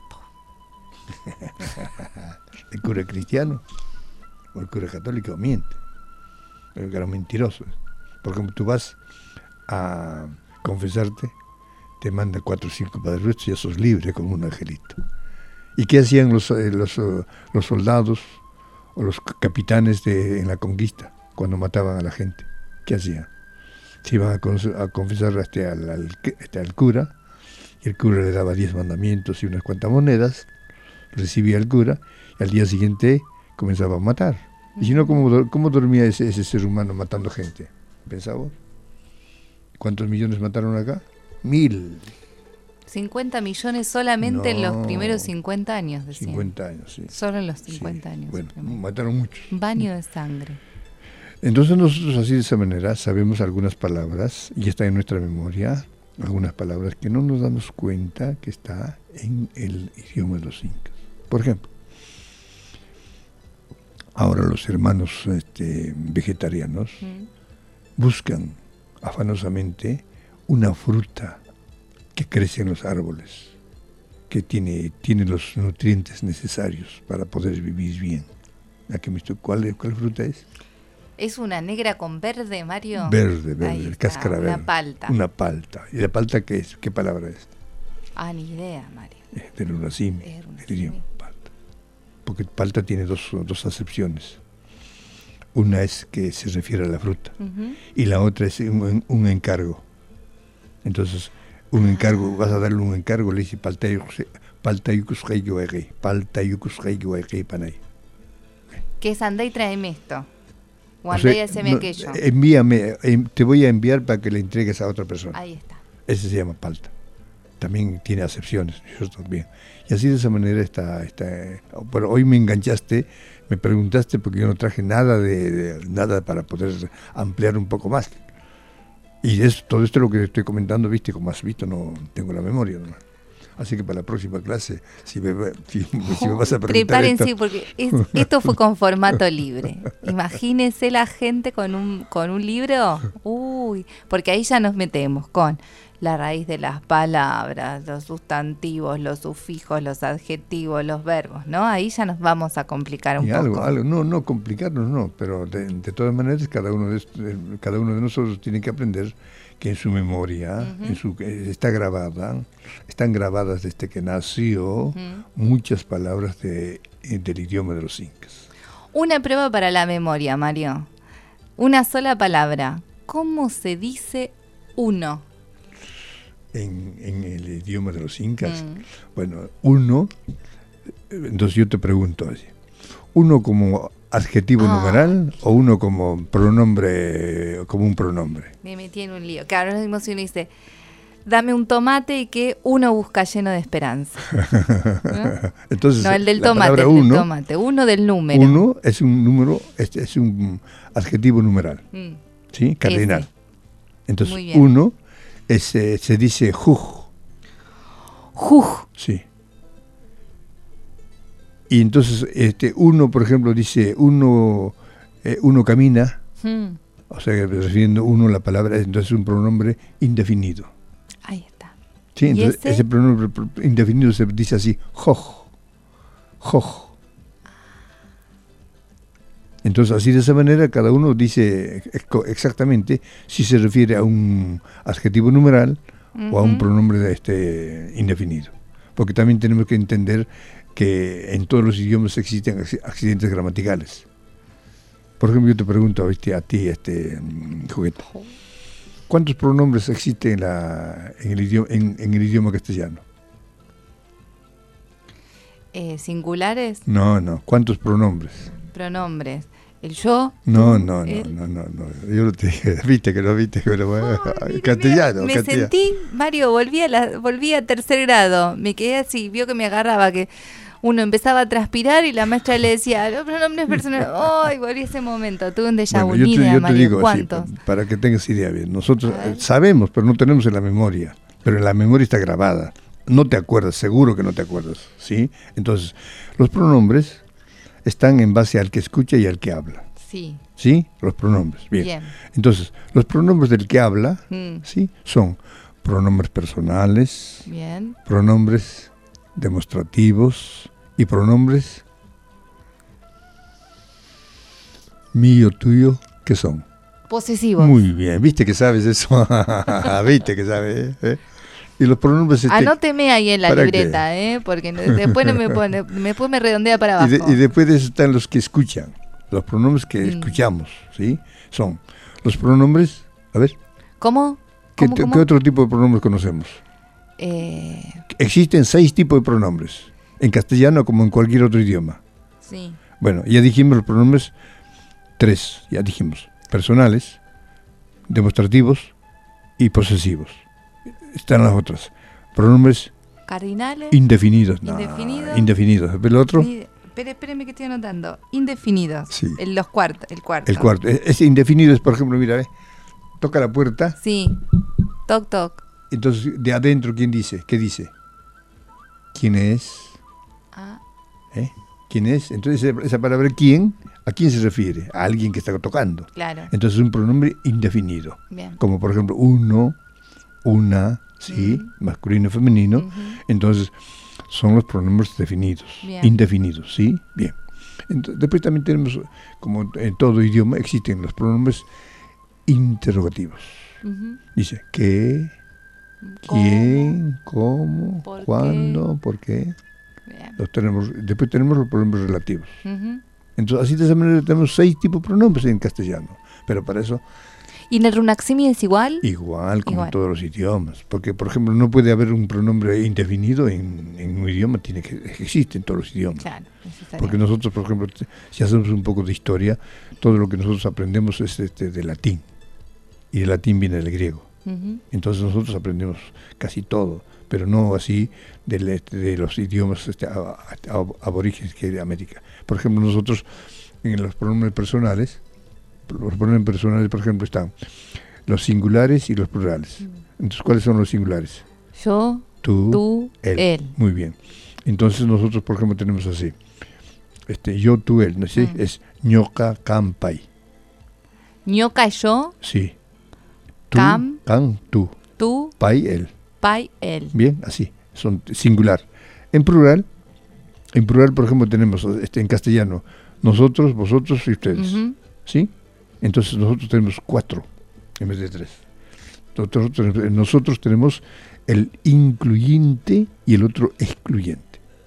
¿El cura cristiano o el cura católico miente? El gran mentiroso. Por ejemplo, tú vas a confesarte, te manda 4 o 5 padres nuestros y ya sos libre como un angelito. ¿Y qué hacían los soldados o los capitanes en la conquista cuando mataban a la gente? ¿Qué hacían? Se iban a confesar hasta al cura, y el cura le daba 10 mandamientos y unas cuantas monedas, recibía el cura, y al día siguiente comenzaba a matar. Y si no, ¿cómo dormía ese ser humano matando gente? ¿Pensaba? ¿Cuántos millones mataron acá? 1000. 50 millones solamente en los primeros 50 años, decían. 50 años, sí. Solo en los 50 sí. años. Bueno, mataron muchos. Baño de sangre. Entonces nosotros así de esa manera sabemos algunas palabras, y está en nuestra memoria, algunas palabras que no nos damos cuenta que está en el idioma de los incas. Por ejemplo, ahora los hermanos vegetarianos buscan afanosamente una fruta que crece en los árboles, que tiene los nutrientes necesarios para poder vivir bien. ¿Cuál fruta es? ¿Es una negra con verde, Mario? Verde, cáscara verde. Una palta. Una palta. ¿Y la palta qué es? ¿Qué palabra es? Ni idea, Mario. Es del Urasimi, el idioma palta. Porque palta tiene dos acepciones. Una es que se refiere a la fruta, y la otra es un encargo. Entonces, un encargo, vas a darle un encargo, le dice panay. ¿Qué es? Andá y tráeme esto. O andá y haceme aquello. Envíame, te voy a enviar para que le entregues a otra persona. Ahí está. Ese se llama palta. También tiene acepciones, yo también. Y así de esa manera está. Pero hoy me enganchaste, me preguntaste porque yo no traje nada nada para poder ampliar un poco más. Y todo esto es lo que estoy comentando, viste, como has visto, no tengo la memoria, ¿no? Así que para la próxima clase, si me vas a preguntar prepárense, esto. porque esto fue con formato libre. Imagínense la gente con un libro. Uy, porque ahí ya nos metemos con la raíz de las palabras, los sustantivos, los sufijos, los adjetivos, los verbos, ¿no? Ahí ya nos vamos a complicar un poco. No complicarnos, no, pero de todas maneras cada uno de nosotros tiene que aprender que en su memoria están grabadas desde que nació muchas palabras del idioma de los incas. Una prueba para la memoria, Mario. Una sola palabra. ¿Cómo se dice uno? En el idioma de los incas. Bueno, uno, entonces yo te pregunto así, ¿uno como adjetivo numeral o uno como un pronombre? Me metí en un lío. Claro, lo mismo si uno dice, dame un tomate y que uno busca lleno de esperanza. ¿No? Entonces, no, el del tomate, uno del número. Uno es un número, es un adjetivo numeral, ¿sí? Cardinal. Entonces, uno se dice juj. Juj. Sí. Y entonces uno, por ejemplo, dice uno camina, o sea, refiriendo uno la palabra, entonces es un pronombre indefinido. Ahí está. Sí, entonces ese pronombre indefinido se dice así, joj. Entonces, así de esa manera, cada uno dice exactamente si se refiere a un adjetivo numeral o a un pronombre indefinido. Porque también tenemos que entender que en todos los idiomas existen accidentes gramaticales. Por ejemplo, yo te pregunto a ti, Juguete, ¿cuántos pronombres existen en el idioma castellano? ¿Singulares? No, ¿cuántos pronombres? Pronombres. El yo. No. Yo no te dije, viste que castellano. Me sentí, Mario, volví a tercer grado. Me quedé así, vio que me agarraba, que uno empezaba a transpirar y la maestra le decía, los pronombres personales. ¡Ay! Volví a ese momento. Tuve un déjà vu. Yo te digo ¿cuántos? Así, para que tengas idea bien. Nosotros sabemos, pero no tenemos en la memoria. Pero en la memoria está grabada. No te acuerdas, seguro que no te acuerdas, ¿sí? Entonces, los pronombres están en base al que escucha y al que habla. Sí. ¿Sí? Los pronombres. Bien. Entonces, los pronombres del que habla, ¿sí? Son pronombres personales, Bien. pronombres demostrativos y pronombres mío, tuyo, ¿qué son? Posesivos. Muy bien, ¿viste que sabes eso? ¿Viste que sabes? Y los pronombres... Anóteme ahí en la ¿para libreta, porque después no me pone, después me redondea para abajo. Y después de eso están los que escuchan, los pronombres que escuchamos, ¿sí? Son los pronombres, a ver. ¿Cómo? ¿Qué otro tipo de pronombres conocemos? Existen 6 tipos de pronombres, en castellano como en cualquier otro idioma. Sí. Bueno, ya dijimos los pronombres 3, ya dijimos, personales, demostrativos y posesivos. Están las otras, pronombres cardinales, indefinidos. Indefinidos. ¿El otro? Espéreme que estoy anotando. Indefinidos. Sí. El cuarto. El cuarto. Ese indefinido es, por ejemplo, mira, toca la puerta. Sí. Toc, toc. Entonces, de adentro, ¿quién dice? ¿Qué dice? ¿Quién es? ¿Quién es? Entonces, esa palabra ¿quién? ¿A quién se refiere? A alguien que está tocando. Claro. Entonces, es un pronombre indefinido. Bien. Como, por ejemplo, uno, una, ¿sí? Masculino y femenino. Entonces, son los pronombres definidos, indefinidos, ¿sí? Bien. Entonces, después también tenemos, como en todo idioma, existen los pronombres interrogativos. Dice, ¿qué? ¿Quién? ¿Cómo? ¿Cuándo? ¿Por qué? Después tenemos los pronombres relativos. Entonces, así de esa manera tenemos 6 tipos de pronombres en castellano. Pero para eso... ¿Y en el Runaximi es igual? Igual, como en todos los idiomas. Porque, por ejemplo, no puede haber un pronombre indefinido en un idioma, existe en todos los idiomas. Claro, porque nosotros, por ejemplo, si hacemos un poco de historia, todo lo que nosotros aprendemos es de latín. Y el latín viene del griego. Entonces nosotros aprendemos casi todo, pero no así de los idiomas aborígenes que hay de América. Por ejemplo, nosotros en los pronombres personales, por ejemplo, están los singulares y los plurales. Entonces, ¿cuáles son los singulares? Yo, tú, él. Muy bien. Entonces nosotros, por ejemplo, tenemos así. Yo, tú, él, ¿no? ¿Sí? Es ñoca, cam, pai. ¿Ñoca y yo? Sí. Tú, cam, tú. Tú, pai, él. Pai, él. Bien, así. Son singular. En plural, por ejemplo, tenemos en castellano nosotros, vosotros y ustedes. ¿Sí? Entonces nosotros tenemos 4 en vez de 3. Nosotros tenemos el incluyente y el otro excluyente.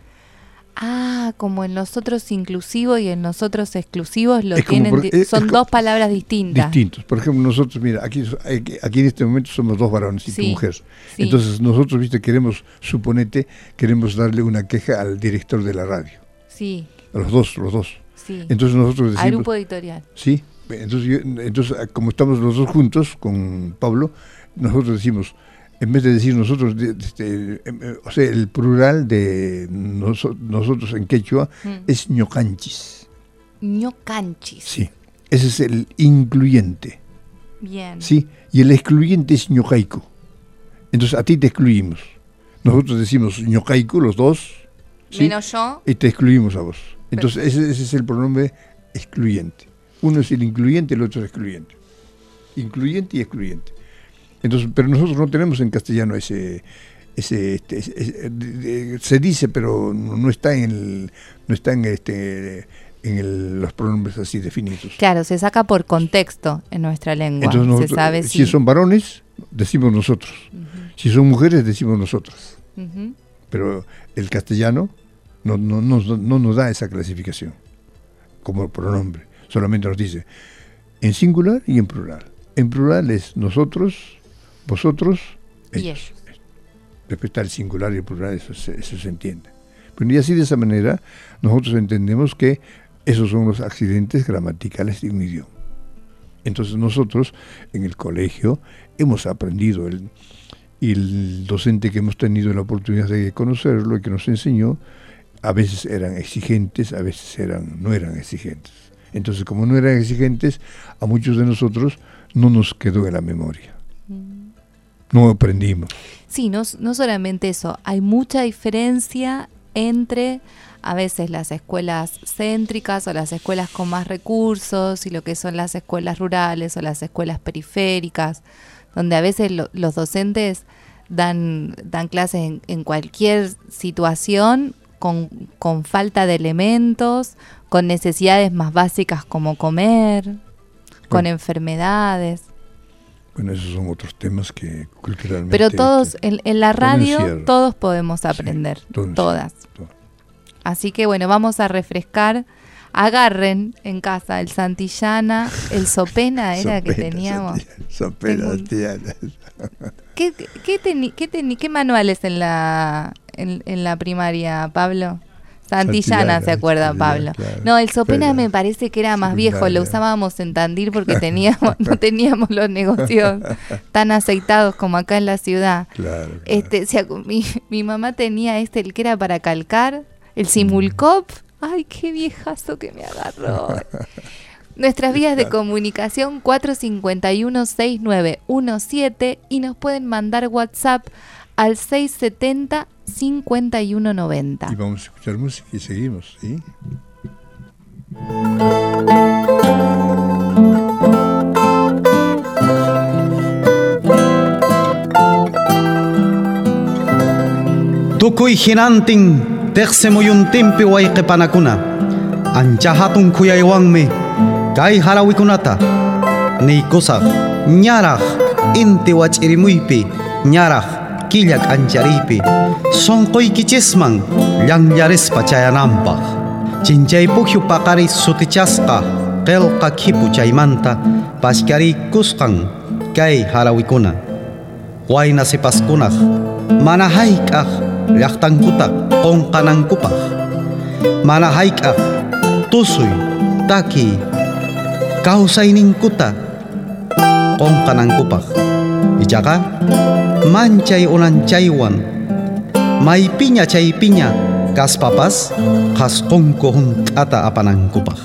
Como en nosotros inclusivo y en nosotros exclusivos son 2 palabras distintas. Distintos. Por ejemplo, nosotros, mira, aquí en este momento somos 2 varones y tu mujer. Sí. Entonces nosotros, viste, queremos darle una queja al director de la radio. Sí. A los dos. Sí. Entonces nosotros decimos... Al grupo editorial. Sí. Entonces, como estamos los 2 juntos con Pablo, nosotros decimos, en vez de decir nosotros, o sea, el plural de nosotros en quechua es ñocanchis. Ñocanchis. Sí, ese es el incluyente. Bien. Sí, y el excluyente es ñocaico. Entonces, a ti te excluimos. Nosotros decimos ñocaico, los 2. ¿sí? Menos yo. Y te excluimos a vos. Entonces, ese es el pronombre excluyente. Uno es el incluyente, el otro es excluyente. Incluyente y excluyente. Entonces, pero nosotros no tenemos en castellano se dice, pero no está en los pronombres así definidos. Claro, se saca por contexto en nuestra lengua. Entonces nosotros, se sabe si son varones, decimos nosotros. Si son mujeres, decimos nosotras. Pero el castellano no nos da esa clasificación como pronombre. Solamente nos dice en singular y en plural. En plural es nosotros, vosotros, ellos. Después está el singular y el plural, eso se entiende. Pero y así de esa manera nosotros entendemos que esos son los accidentes gramaticales de un idioma. Entonces nosotros en el colegio hemos aprendido, y el docente que hemos tenido la oportunidad de conocerlo y que nos enseñó, a veces eran exigentes, a veces no eran exigentes. Entonces, como no eran exigentes, a muchos de nosotros no nos quedó en la memoria. No aprendimos. Sí, no solamente eso. Hay mucha diferencia entre a veces las escuelas céntricas o las escuelas con más recursos y lo que son las escuelas rurales o las escuelas periféricas, donde a veces los docentes dan clases en cualquier situación, con falta de elementos, con necesidades más básicas como comer, con enfermedades. Bueno, esos son otros temas que culturalmente... Pero todos, en la radio, todos podemos aprender, todas. Así que bueno, vamos a refrescar. Agarren en casa el Santillana, el Sopena era que teníamos. Sopena, ¿Qué manuales en la primaria, Pablo? Santillana, ¿se acuerda, Pablo? Claro. No, el Sopena me parece que era más viejo, lo usábamos en Tandil porque no teníamos los negocios tan aceitados como acá en la ciudad. Claro. Mi mamá tenía el que era para calcar, el Simulcop. Ay, qué viejazo que me agarró. Nuestras vías de comunicación 451-6917 y nos pueden mandar WhatsApp al 670-5190. Y vamos a escuchar música y seguimos, ¿sí? Tukuy hinantin Teqsemuyuntimpi wayqipanakuna ancha hatun kuyaywanmi kay harawikunata niykusaq ñaraq inti wach'irimuypi ñaraq killak anchariypi sonqoykichisman llanllarispa chayananpaq chinchay puqyu paqari sutichasqa qillqa khipu chaymanta pashkariykusqan kay harawikuna wayna sipaskunaq mana hayk'aq llaqtankutaq qonqanankupaq mana hayk'aq tusuy taki kawsayninkuta qonqanankupaq ichaqa manchay unanchaywan maypiña chaypiña kaspapas qasqunku hunt'ata apanankupaq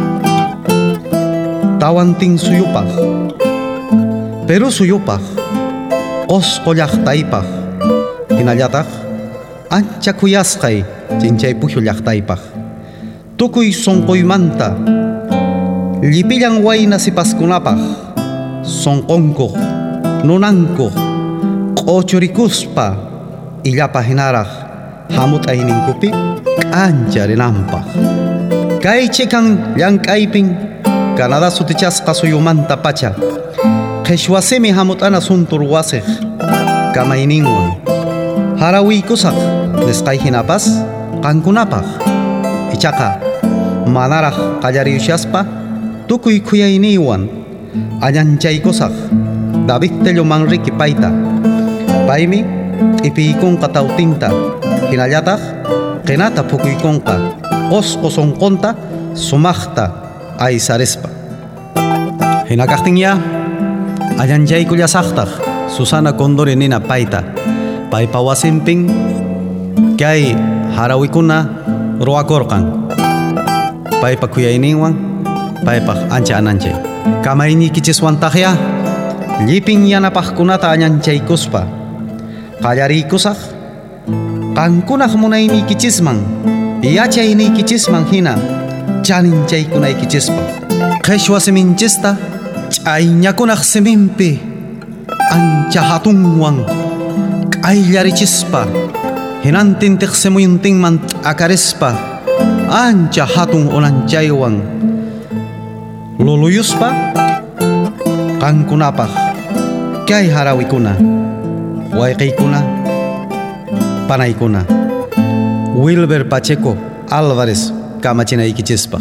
tawantin suyupaq Peru suyupaq qosqo llaqtaypaq hinallataq ancha kuyasqay chinchay puqyu llaqtaypaq tukuy sonqoymanta llipillan wayna sipaskunapaq sonqonkuq nunankuq q'uchurikuspa illapa hinaraq hamut'ayninkupi k'ancha rinanpaq kay chikan llank'aypin Canadá sutichasqa suyumanta pacha qhichwasimi hamut'ana suntur wasiq kamayninwan harawiykusaq nisqay hinapas qankunapaq ichaqa manaraq qallariyushaspa tukuy khuyayniywan allanchaykusaq David Tello Manrique payta paymi q'ipiykunqa tawtinta hinallataq qinata phukuykunqa qosqo sonqonta sumaqta aysarispa hinakaqtinña allanchaykullasaqtaq Susana Condori nina payta paypa wasinpin kay harawikuna ruwakurqan paypa kuyayninwan paypaq ancha ananchay kamaynikichiswantaqya llipin yanapaqkunata allanchaykuspa qallariykusaq qankunaq munaynikichisman yachaynikichisman hina chaninchaykunaykichispa qhichwa siminchista ch'ayñakunaq siminpi ancha hatunwan q'ayllarichispa hinantin tiqsimuyuntinman t'akarispa ancha hatun unanchaywan luluyuspa qankunapaq kay harawikuna wayqiykuna panaykuna Wilber Pacheco Álvarez kamachinaykichispaq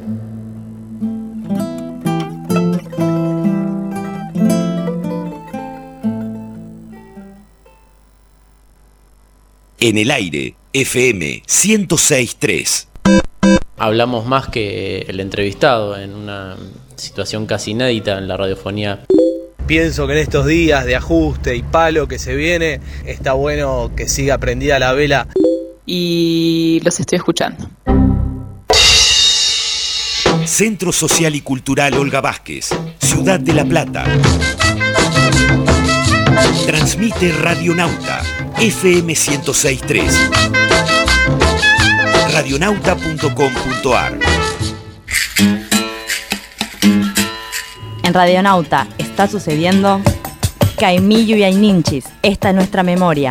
En el aire, FM 106.3. Hablamos más que el entrevistado en una situación casi inédita en la radiofonía. Pienso que en estos días de ajuste y palo que se viene, está bueno que siga prendida la vela. Y los estoy escuchando. Centro Social y Cultural Olga Vázquez, Ciudad de La Plata. Transmite Radionauta, FM 106.3. Radionauta.com.ar. En Radionauta está sucediendo Caimillo y Ayninchis, esta es nuestra memoria.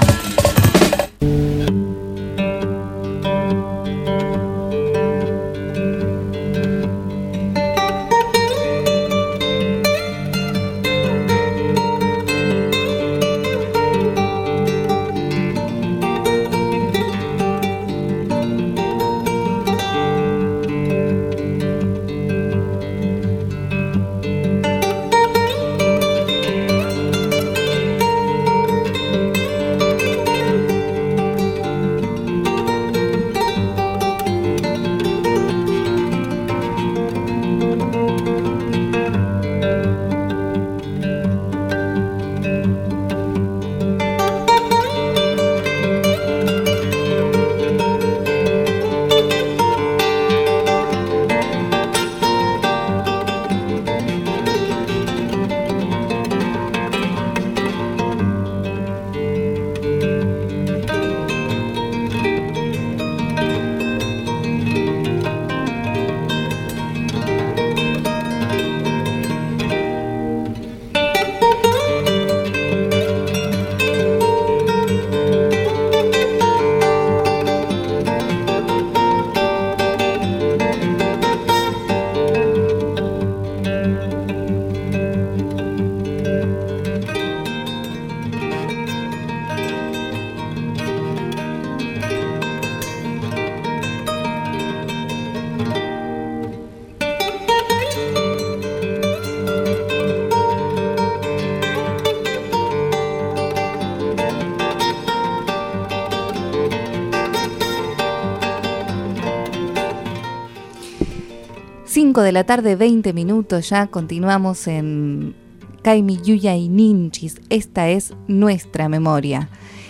De la tarde, 20 minutos, ya continuamos en Caimillo y Ayninchis, esta es nuestra memoria.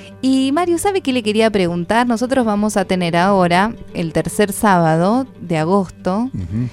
Y Mario, ¿sabe qué le quería preguntar? Nosotros vamos a tener ahora, el tercer sábado de agosto,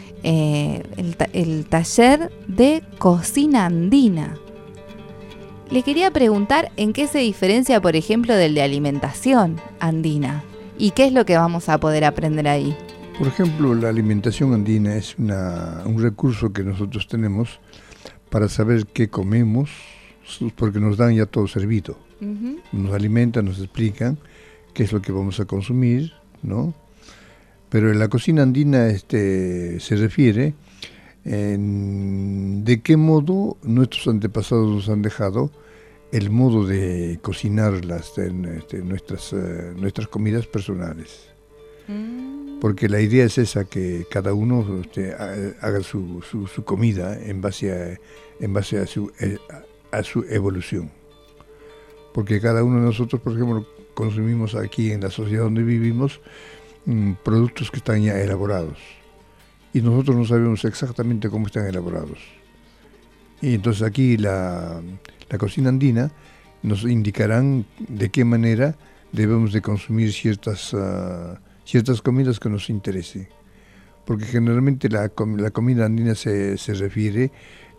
el taller de cocina andina. Le quería preguntar en qué se diferencia, por ejemplo, del de alimentación andina, y qué es lo que vamos a poder aprender ahí. Por ejemplo, la alimentación andina es un recurso que nosotros tenemos para saber qué comemos, porque nos dan ya todo servido. Nos alimentan, nos explican qué es lo que vamos a consumir, ¿no? Pero en la cocina andina se refiere de qué modo nuestros antepasados nos han dejado el modo de cocinar nuestras comidas personales. Porque la idea es esa, que cada uno haga su comida en base a su evolución. Porque cada uno de nosotros, por ejemplo, consumimos aquí en la sociedad donde vivimos productos que están ya elaborados. Y nosotros no sabemos exactamente cómo están elaborados. Y entonces aquí la cocina andina nos indicarán de qué manera debemos de consumir ciertas comidas que nos interesen, porque generalmente la comida andina se refiere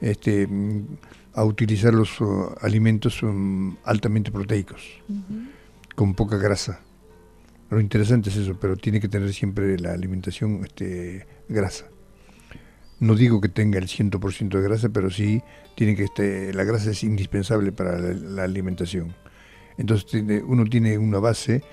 a utilizar los alimentos altamente proteicos, con poca grasa. Lo interesante es eso, pero tiene que tener siempre la alimentación grasa. No digo que tenga el 100% de grasa, pero sí tiene que la grasa es indispensable para la alimentación. Entonces uno tiene una base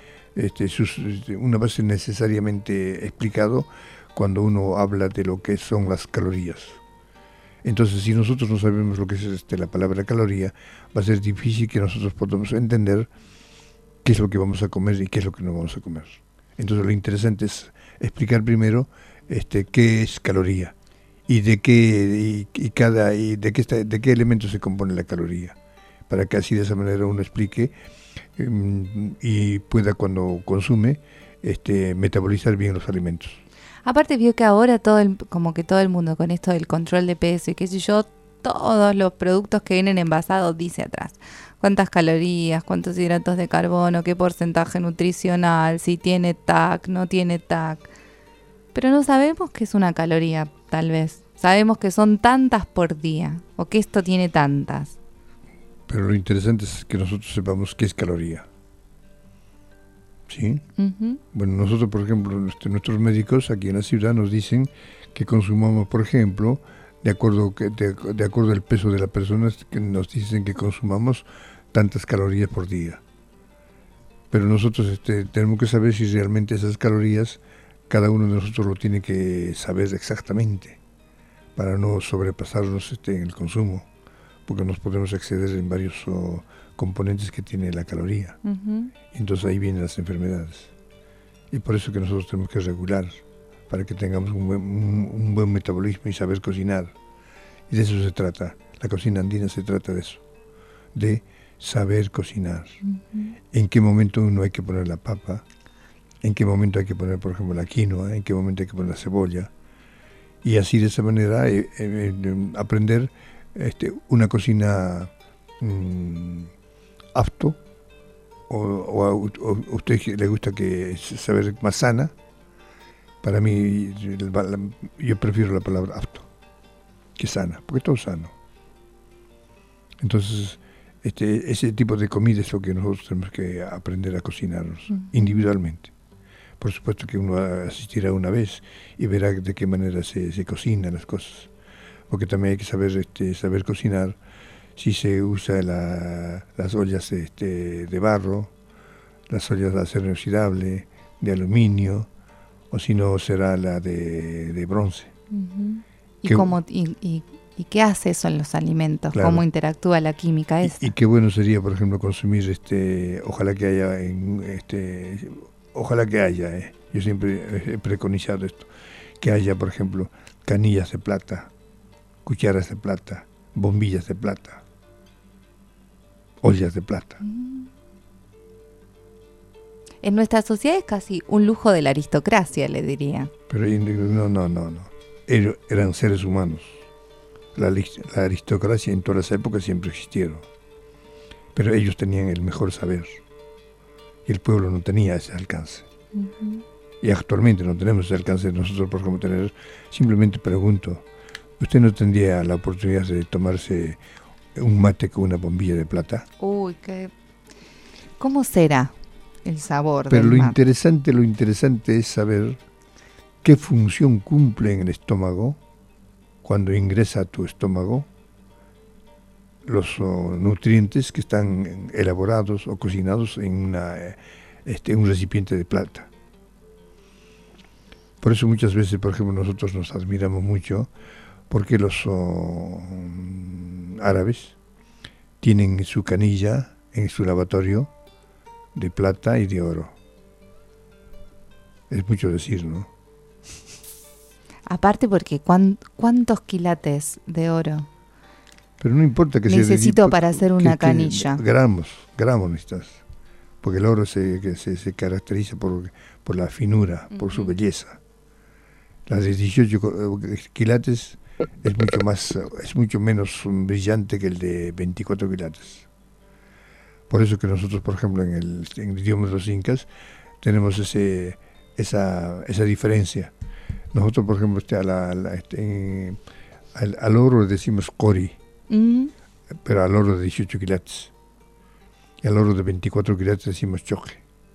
necesariamente explicado cuando uno habla de lo que son las calorías. Entonces, si nosotros no sabemos lo que es la palabra caloría, va a ser difícil que nosotros podamos entender qué es lo que vamos a comer y qué es lo que no vamos a comer. Entonces, lo interesante es explicar primero qué es caloría y de qué elemento se compone la caloría, para que así de esa manera uno explique y pueda, cuando consume, metabolizar bien los alimentos. Aparte, vio que ahora como que todo el mundo con esto del control de peso y qué sé yo, todos los productos que vienen envasados dice atrás cuántas calorías, cuántos hidratos de carbono, qué porcentaje nutricional, si tiene TAC, no tiene TAC. Pero no sabemos qué es una caloría, tal vez. Sabemos que son tantas por día, o que esto tiene tantas. Pero lo interesante es que nosotros sepamos qué es caloría. ¿Sí? Bueno, nosotros, por ejemplo, nuestros médicos aquí en la ciudad nos dicen que consumamos, por ejemplo, de acuerdo al peso de la persona, que nos dicen que consumamos tantas calorías por día. Pero nosotros tenemos que saber si realmente esas calorías cada uno de nosotros lo tiene que saber exactamente para no sobrepasarnos en el consumo, porque nos podemos exceder en varios componentes que tiene la caloría. Uh-huh. Entonces ahí vienen las enfermedades. Y por eso que nosotros tenemos que regular, para que tengamos un buen metabolismo y saber cocinar. Y de eso se trata. La cocina andina se trata de eso, de saber cocinar. Uh-huh. En qué momento uno hay que poner la papa, en qué momento hay que poner, por ejemplo, la quinoa, en qué momento hay que poner la cebolla. Y así de esa manera aprender una cocina apto, o a usted le gusta que saber más sana. Para mí, yo prefiero la palabra apto que sana, porque todo es sano. Entonces, ese tipo de comida es lo que nosotros tenemos que aprender a cocinarnos individualmente. Por supuesto que uno asistirá una vez y verá de qué manera se cocinan las cosas, porque también hay que saber cocinar. Si se usa las ollas de barro, las ollas de acero inoxidable, de aluminio, o si no será la de bronce. Uh-huh. ¿Y qué hace eso en los alimentos? Claro. ¿Cómo interactúa la química esa? Y qué bueno sería, por ejemplo, consumir, ojalá que haya, yo siempre he preconizado esto, que haya, por ejemplo, canillas de plata, cucharas de plata, bombillas de plata, ollas de plata. En nuestra sociedad es casi un lujo de la aristocracia, le diría. Pero no. Ellos eran seres humanos. La aristocracia en todas las épocas siempre existieron. Pero ellos tenían el mejor saber. Y el pueblo no tenía ese alcance. Uh-huh. Y actualmente no tenemos ese alcance nosotros por cómo tener. Simplemente pregunto, ¿usted no tendría la oportunidad de tomarse un mate con una bombilla de plata? Uy, ¿cómo será el sabor Pero del lo mate? interesante es saber qué función cumple en el estómago, cuando ingresa a tu estómago, los nutrientes que están elaborados o cocinados en un recipiente de plata. Por eso muchas veces, por ejemplo, nosotros nos admiramos mucho porque los árabes tienen su canilla en su lavatorio de plata y de oro. Es mucho decir, ¿no? Aparte porque ¿cuántos quilates de oro pero no importa que necesito para hacer una canilla? Gramos necesitas. Porque el oro se caracteriza por la finura, uh-huh, por su belleza. La de 18 quilates es mucho menos brillante que el de 24 quilates. Por eso que nosotros, por ejemplo, en el idioma de los incas, tenemos esa diferencia. Nosotros, por ejemplo, al oro le decimos cori, pero al oro de 18 quilates. Y al oro de 24 quilates decimos choque.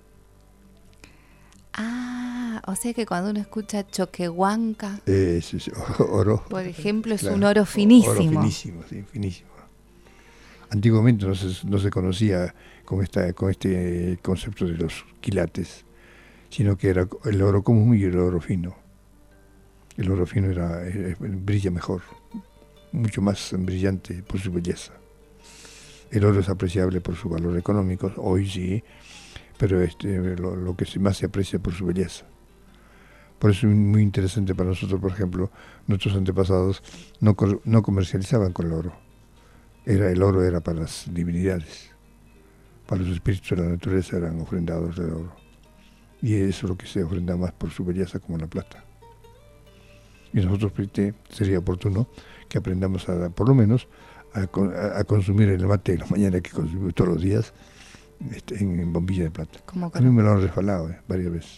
Ah, o sea que cuando uno escucha choquehuanca, oro, por ejemplo, es claro, un oro finísimo. Oro finísimo, sí, finísimo. Antiguamente no se conocía con este concepto de los quilates, sino que era el oro común y el oro fino. El oro fino brilla mejor, mucho más brillante por su belleza. El oro es apreciable por su valor económico, hoy sí, pero lo que más se aprecia por su belleza. Por eso es muy interesante para nosotros, por ejemplo, nuestros antepasados no comercializaban con el oro. El oro era para las divinidades, para los espíritus de la naturaleza eran ofrendados del oro. Y eso es lo que se ofrenda más por su belleza como la plata. Y nosotros sería oportuno que aprendamos por lo menos a consumir el mate de la mañana que consumimos todos los días en bombilla de plata. A mí me lo han resbalado varias veces.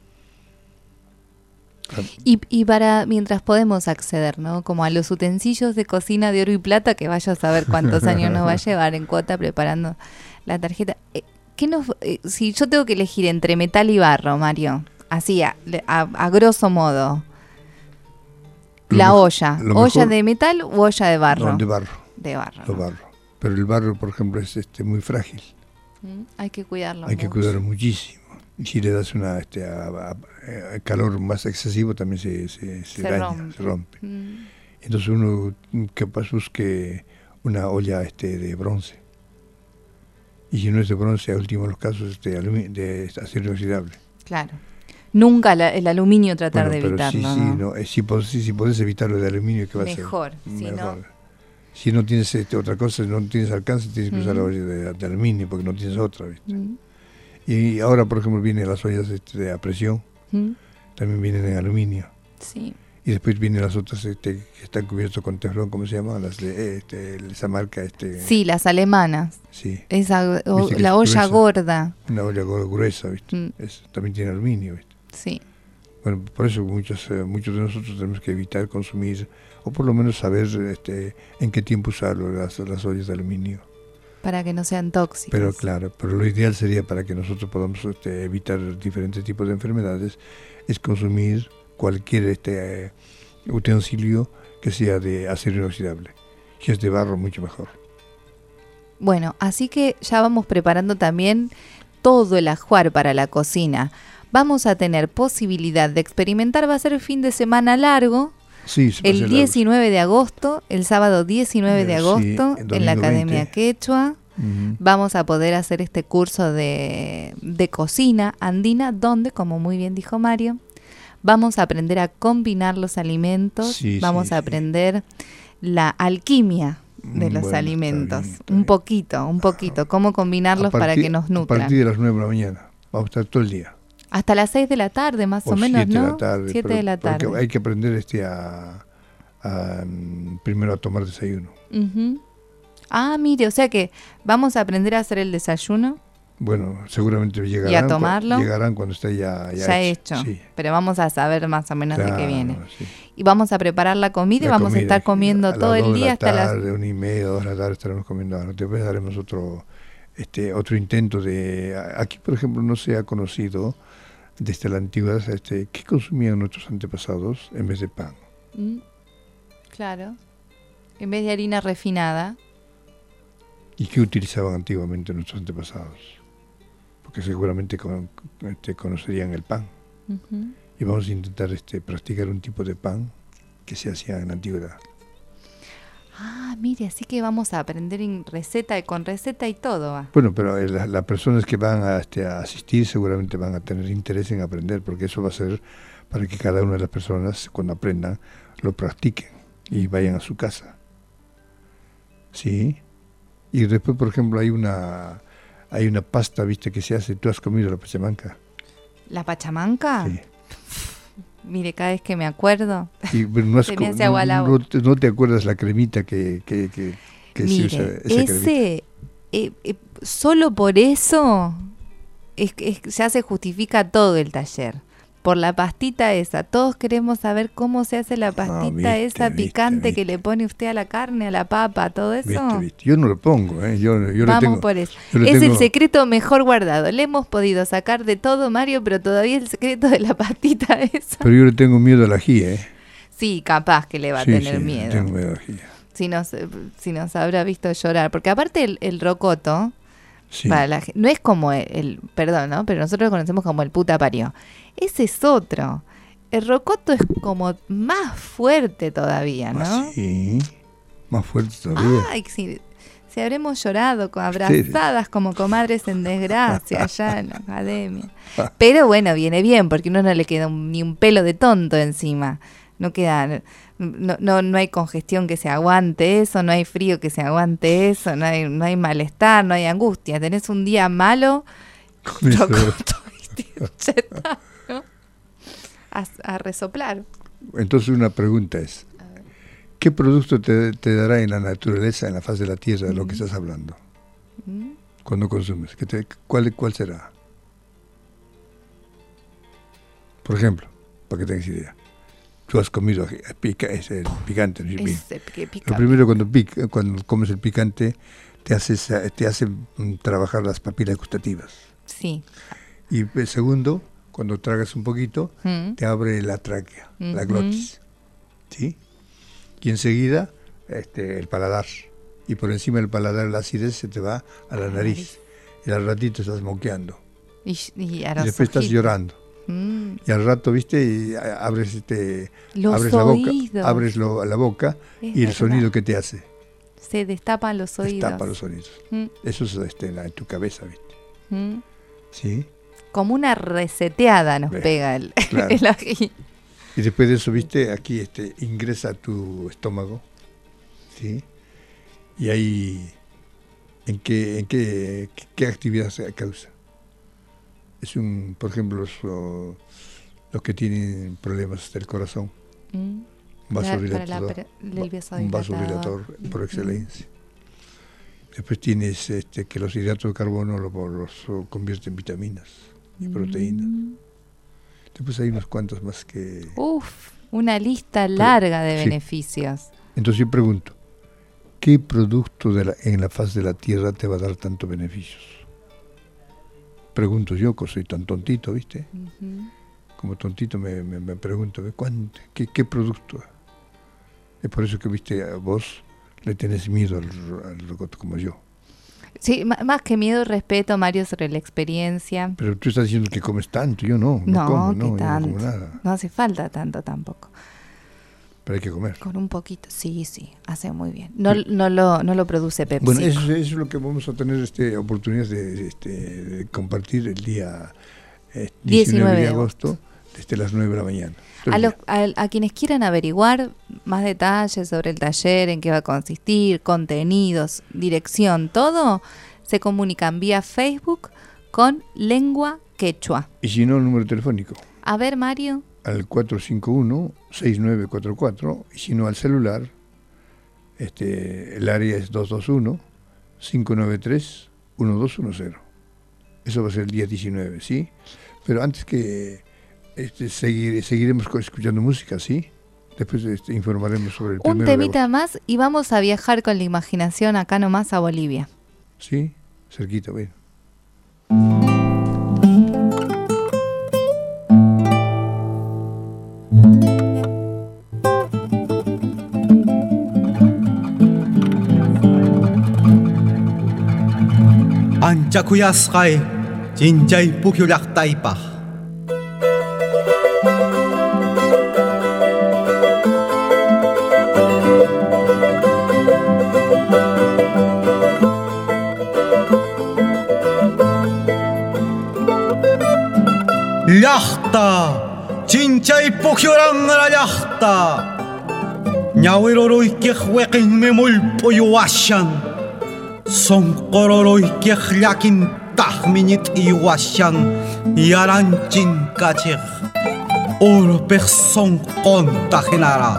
Y mientras podemos acceder, ¿no? Como a los utensilios de cocina de oro y plata, que vaya a saber cuántos años nos va a llevar en cuota preparando la tarjeta. Si yo tengo que elegir entre metal y barro, Mario, así a grosso modo, La olla. ¿Olla de metal u olla de barro? No, de barro. De barro. De barro. Pero el barro, por ejemplo, es muy frágil. Hay que cuidarlo. Hay que cuidarlo muchísimo. Y si le das una calor más excesivo, también se daña, se rompe. Entonces uno capaz busque una olla de bronce. Y si no es de bronce, a último de los casos, de acero inoxidable. Claro. Nunca el aluminio tratar de evitarlo. ¿no? Si podés evitarlo de aluminio, ¿qué va a ser? Mejor. Si no tienes otra cosa, no tienes alcance, tienes que usar la olla de aluminio porque no tienes otra, ¿viste? Y ahora, por ejemplo, vienen las ollas a presión, también vienen en aluminio. Sí. Y después vienen las otras que están cubiertas con teflón, ¿cómo se llaman? Las de esa marca. Sí, las alemanas. Sí. La olla gorda. Una olla gruesa, ¿viste? También tiene aluminio, ¿viste? Sí. Bueno, por eso muchos de nosotros tenemos que evitar consumir, o por lo menos saber en qué tiempo usar las ollas de aluminio. Para que no sean tóxicas. Pero claro, lo ideal sería para que nosotros podamos evitar diferentes tipos de enfermedades, es consumir cualquier utensilio que sea de acero inoxidable. Si es de barro, mucho mejor. Bueno, así que ya vamos preparando también todo el ajuar para la cocina. Vamos a tener posibilidad de experimentar, va a ser el fin de semana largo. Sí, el 19 de agosto, el sábado 19 de agosto, en la Academia 20. Quechua. Vamos a poder hacer este curso de cocina andina, donde, como muy bien dijo Mario, vamos a aprender a combinar los alimentos, vamos a aprender la alquimia de los alimentos, está bien. Un poquito, cómo combinarlos para que nos nutran. A partir de las 9 de la mañana, vamos a estar todo el día. Hasta las 6 de la tarde, más o menos, 7 ¿no? de la tarde. 7 de la tarde. Hay que aprender primero a tomar desayuno. Mire, o sea que vamos a aprender a hacer el desayuno. Bueno, seguramente llegarán. ¿Y a tomarlo? Llegarán cuando esté ya hecho. Sí. Pero vamos a saber más o menos de qué viene. Sí. Y vamos a preparar la comida y vamos a estar comiendo todo el día hasta las 1:30, 2 de la tarde estaremos comiendo. Después haremos otro intento de... Aquí, por ejemplo, no se ha conocido desde la antigüedad qué consumían nuestros antepasados en vez de pan. Claro. En vez de harina refinada. ¿Y qué utilizaban antiguamente nuestros antepasados? Porque seguramente conocerían el pan. Y vamos a intentar practicar un tipo de pan que se hacía en la antigüedad. Mire, así que vamos a aprender con receta y todo. Bueno, pero las personas que van a asistir seguramente van a tener interés en aprender, porque eso va a ser para que cada una de las personas, cuando aprendan, lo practiquen y vayan a su casa. ¿Sí? Y después, por ejemplo, hay una pasta, ¿viste? Que se hace. ¿Tú has comido la pachamanca? ¿La pachamanca? Sí. Mire, cada vez que me acuerdo, se me hace agua la boca. ¿No te acuerdas la cremita que mire, se usa? Esa cremita. Solo por eso ya se justifica todo el taller. Por la pastita esa. Todos queremos saber cómo se hace la pastita esa picante que le pone usted a la carne, a la papa, todo eso. ¿Viste? Yo no lo pongo, yo Vamos por eso. Es el secreto mejor guardado. Le hemos podido sacar de todo, Mario, pero todavía el secreto de la pastita esa. Pero yo le tengo miedo al ají, Sí, capaz que le va a tener miedo. Tengo miedo al ají. Si nos habrá visto llorar. Porque aparte el rocoto, no es como perdón, ¿no? Pero nosotros lo conocemos como el puta parió. Ese es otro. El rocoto es como más fuerte todavía, ¿no? Sí, más fuerte todavía. Ay, si habremos llorado abrazadas como comadres en desgracia allá en la academia. Pero bueno, viene bien, porque uno no le queda ni un pelo de tonto encima. No queda... No hay congestión que se aguante eso, no hay frío que se aguante eso, no hay malestar, no hay angustia. Tenés un día malo, rocoto y tircheta, ¿no? A resoplar. Entonces una pregunta es, ¿qué producto te dará en la naturaleza, en la faz de la tierra, de lo que estás hablando? Cuando consumes, ¿cuál será? Por ejemplo, para que tengas idea. Tú has comido ese picante, ¿no? Lo primero cuando comes el picante te hace trabajar las papilas gustativas. Sí. Y segundo, cuando tragas un poquito, te abre la tráquea, la glotis. ¿sí? Y enseguida el paladar. Y por encima del paladar la acidez se te va a la nariz. Y al ratito estás moqueando. Y después estás llorando. Y al rato, viste, y abres la boca, abres la boca y el sonido que te hace. Se destapan los oídos. Destapa los oídos. Eso es en tu cabeza, viste. ¿Sí? Como una reseteada nos pega el ají. Y después de eso, viste, aquí ingresa a tu estómago, ¿sí? Y ahí, ¿en qué actividad se causa? Es por ejemplo, los que tienen problemas del corazón. Un vasodilatador por excelencia. Después tienes que los hidratos de carbono los convierten en vitaminas y proteínas. Después hay unos cuantos más que... Una lista larga de beneficios. Entonces yo pregunto, ¿qué producto en la faz de la Tierra te va a dar tantos beneficios? Pregunto yo, que soy tan tontito, ¿viste? Como tontito me pregunto, ¿qué producto? Es por eso que, viste, a vos le tenés miedo al rocoto como yo. Sí, más que miedo, respeto, Mario, sobre la experiencia. Pero tú estás diciendo que comes tanto, yo no como, yo no como nada. No hace falta tanto tampoco. Pero hay que comer. Con un poquito, sí, hace muy bien. No lo produce Pepsi. Bueno, eso es lo que vamos a tener oportunidad de compartir el día 19 de agosto, desde las 9 de la mañana. A quienes quieran averiguar más detalles sobre el taller, en qué va a consistir, contenidos, dirección, todo, se comunican vía Facebook con Lengua Quechua. Y si no, el número telefónico. A ver, Mario. Al 451-6944, y si no al celular, el área es 221-593-1210. Eso va a ser el día 19, ¿sí? Pero antes que seguiremos escuchando música, ¿sí? Después informaremos sobre el un temita más y vamos a viajar con la imaginación acá nomás a Bolivia. Sí, cerquita, bueno. Anchakuyasqay chinchay pukyullaqtaypaq llaqta chinchay pukyuranra llaqta ñawiruruykiq weqinmi mullp'uy washan sonqororuykiq llakintaqmi ñit'iy washan yaranchin kachiq urpiq sonqonta hinara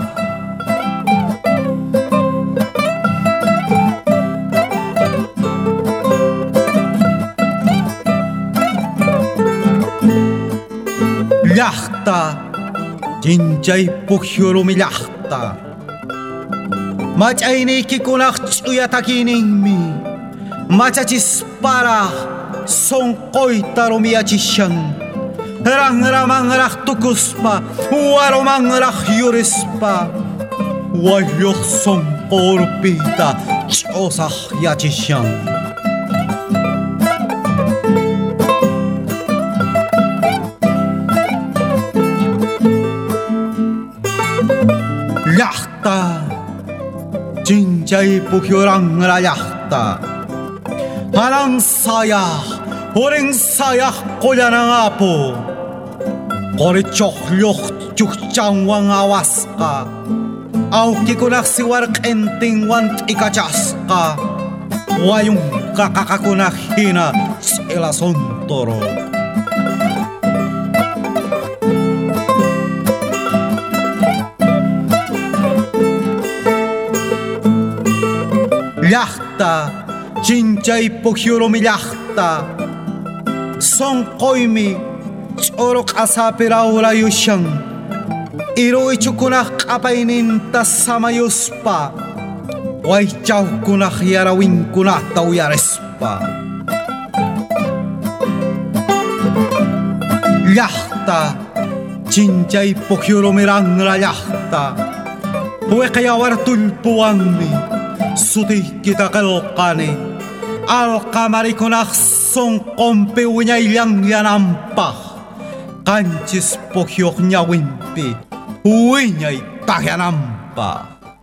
llaqta chinchay pukyurumi llaqta mach'ayniykikunaq ch'uyatakininmi machachisparaq sonqoyta rumiyachishan ranramanraq tukuspa warumanraq yurispa wayuq sonqo urpiyta ch'usaq yachishan llaqta chinchay pukyuranra llaqta hanan sayaq urin sayaq qullanan apu qorichoqlluq chukchanwan awasqa awkikunaq siwarq'intinwan t'ikachasqa wayunqa qaqakunaq hina ch'ila sontoro llaqta chinchay pukyurumi llaqta sonqoymi ch'uruq asapi rawrayushan iruychukunaq q'apayninta samayuspa waychawkunaq yarawinkunata uyarispa llaqta chinchay pukyurumi ranra llaqta hueqayawartulpuwanmi sutiykita qillqani alqamarikunaq sunqunpi wiñayllanyananpaq qanchis pukyuq ñawinpi wiñay taqyananpaq.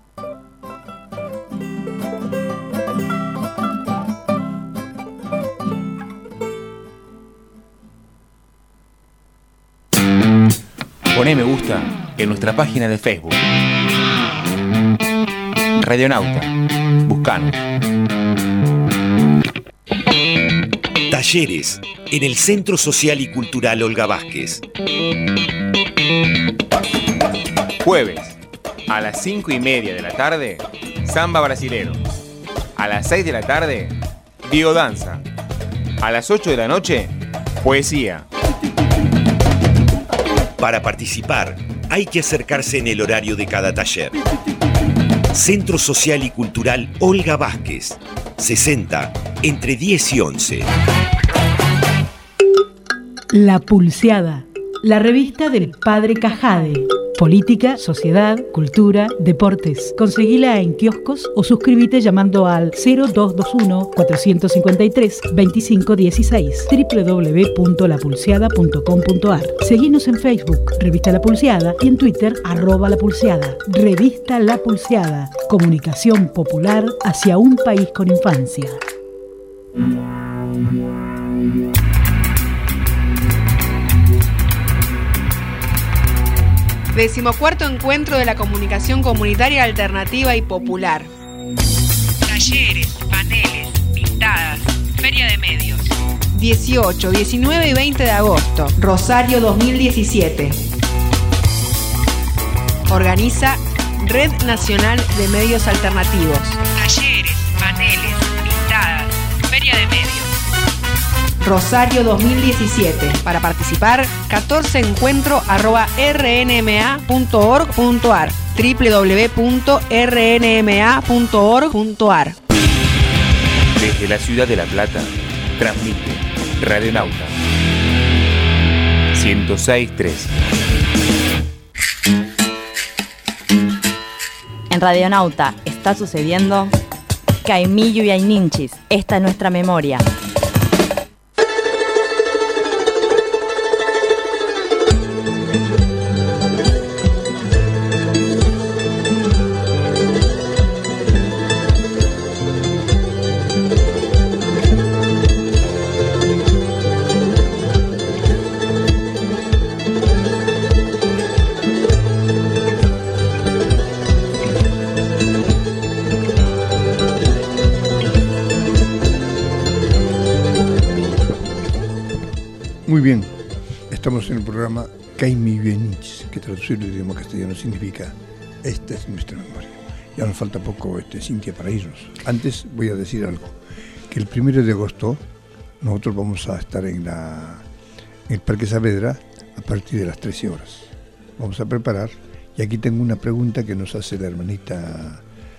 Poné me gusta en nuestra página de Facebook. Radionauta. Buscanos. Talleres en el Centro Social y Cultural Olga Vázquez. Jueves, a las 5:30 de la tarde, samba brasilero. A las 6 de la tarde, biodanza. A las 8 de la noche, poesía. Para participar, hay que acercarse en el horario de cada taller. Centro Social y Cultural Olga Vázquez, 60, entre 10 y 11. La Pulseada, la revista del Padre Cajade. Política, sociedad, cultura, deportes. Conseguila en kioscos o suscríbete llamando al 0221-453-2516 www.lapulseada.com.ar. Seguinos en Facebook, Revista La Pulseada, y en Twitter, @lapulseada. Revista La Pulseada. Comunicación popular hacia un país con infancia. 14º Encuentro de la Comunicación Comunitaria Alternativa y Popular. Talleres, paneles, pintadas, feria de medios. 18, 19 y 20 de agosto. Rosario 2017. Organiza Red Nacional de Medios Alternativos. Talleres, paneles, pintadas, feria de medios. Rosario 2017. Para participar, 14encuentro@rnma.org.ar, www.rnma.org.ar. Desde la ciudad de La Plata, transmite Radionauta 106.3. En Radionauta está sucediendo Caimillo y Ayninchis. Esta es nuestra memoria. Muy bien, estamos en el programa Caimillo y Ayninchis, que traducido al idioma castellano significa esta es nuestra memoria. Ya nos falta poco, Cintia, para irnos. Antes voy a decir algo, que el 1 de agosto nosotros vamos a estar en el Parque Saavedra a partir de las 13 horas. Vamos a preparar, y aquí tengo una pregunta que nos hace la hermanita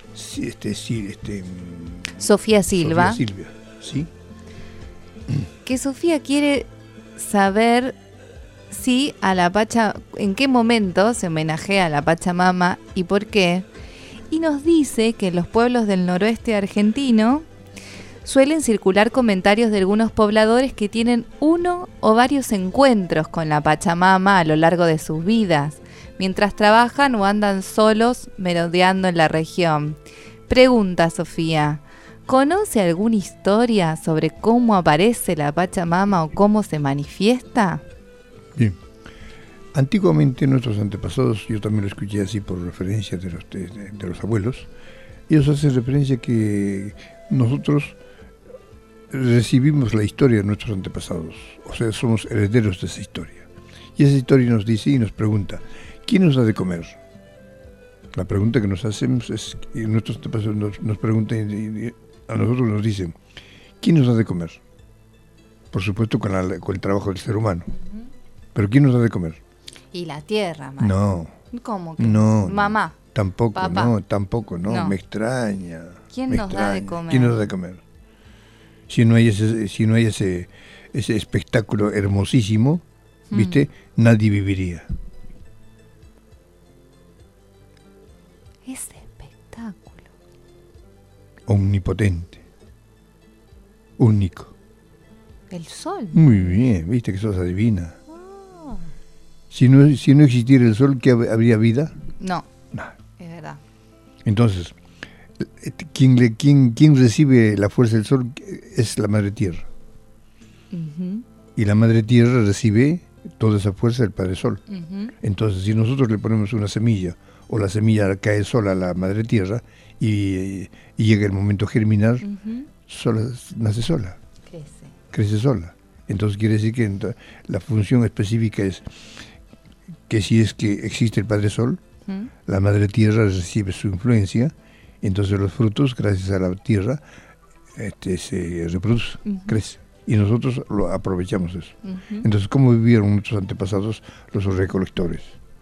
Sofía Silva. Sofía Silvia, ¿sí? Que Sofía quiere saber si en qué momento se homenajea a la Pachamama y por qué. Y nos dice que en los pueblos del noroeste argentino suelen circular comentarios de algunos pobladores que tienen uno o varios encuentros con la Pachamama a lo largo de sus vidas, mientras trabajan o andan solos merodeando en la región. Pregunta Sofía: ¿conoce alguna historia sobre cómo aparece la Pachamama o cómo se manifiesta? Bien. Antiguamente nuestros antepasados, yo también lo escuché así por referencia de los abuelos, ellos hacen referencia que nosotros recibimos la historia de nuestros antepasados, o sea, somos herederos de esa historia. Y esa historia nos dice y nos pregunta, ¿quién nos da de comer? La pregunta que nos hacemos es, y nuestros antepasados nos preguntan y a nosotros nos dicen, ¿quién nos da de comer? Por supuesto con el trabajo del ser humano. ¿Pero quién nos da de comer? Y la tierra, madre. No. ¿Cómo que? No. Mamá. Tampoco, Papá. no. Me extraña. ¿Quién nos da de comer? ¿Quién nos da de comer? Si no hay ese espectáculo hermosísimo, ¿viste? Nadie viviría. Ese espectáculo. Omnipotente. Único. El sol. Muy bien, viste que sos adivina. Si no existiera el sol, ¿qué habría vida? No. Es verdad. Entonces, quien recibe la fuerza del sol es la Madre Tierra. Uh-huh. Y la Madre Tierra recibe toda esa fuerza del Padre Sol. Uh-huh. Entonces, si nosotros le ponemos una semilla, o la semilla cae sola a la Madre Tierra, y llega el momento de germinar, nace sola. Crece sola. Entonces quiere decir que la función específica es que si es que existe el Padre Sol, la Madre Tierra recibe su influencia, entonces los frutos, gracias a la Tierra, se reproducen, crecen. Y nosotros lo aprovechamos eso. Entonces, ¿cómo vivieron nuestros antepasados, los recolectores?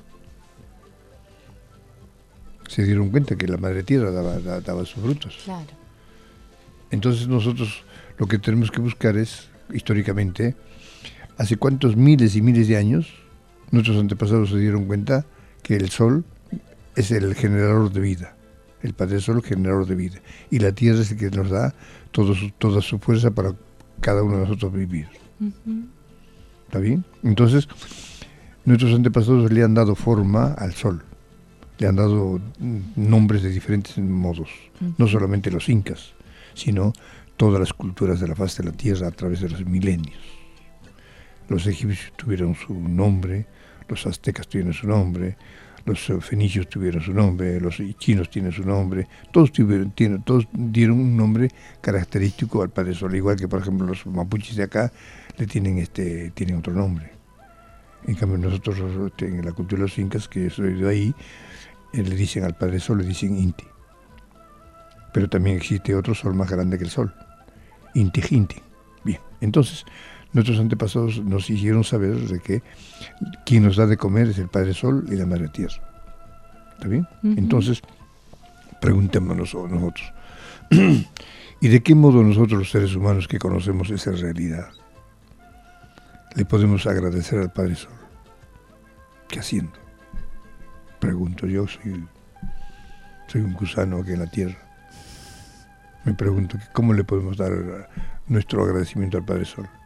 Se dieron cuenta que la Madre Tierra daba sus frutos. Claro. Entonces nosotros lo que tenemos que buscar es, históricamente, hace cuántos miles y miles de años nuestros antepasados se dieron cuenta que el sol es el generador de vida, el Padre Sol generador de vida, y la Tierra es el que nos da toda su fuerza para cada uno de nosotros vivir. ¿Está bien? Entonces, nuestros antepasados le han dado forma al sol, le han dado nombres de diferentes modos, no solamente los incas, sino todas las culturas de la faz de la Tierra a través de los milenios. Los egipcios tuvieron su nombre, los aztecas tuvieron su nombre, los fenicios tuvieron su nombre, los chinos tienen su nombre, todos dieron un nombre característico al Padre Sol, igual que por ejemplo los mapuches de acá tienen otro nombre. En cambio nosotros en la cultura de los incas, que soy de ahí, le dicen al Padre Sol, le dicen Inti. Pero también existe otro sol más grande que el sol, Inti Jinti. Bien, entonces nuestros antepasados nos hicieron saber de que quien nos da de comer es el Padre Sol y la Madre Tierra. ¿Está bien? Entonces, preguntémonos nosotros, ¿y de qué modo nosotros los seres humanos que conocemos esa realidad le podemos agradecer al Padre Sol? ¿Qué haciendo? Pregunto, yo soy un gusano aquí en la Tierra. Me pregunto, ¿cómo le podemos dar nuestro agradecimiento al Padre Sol?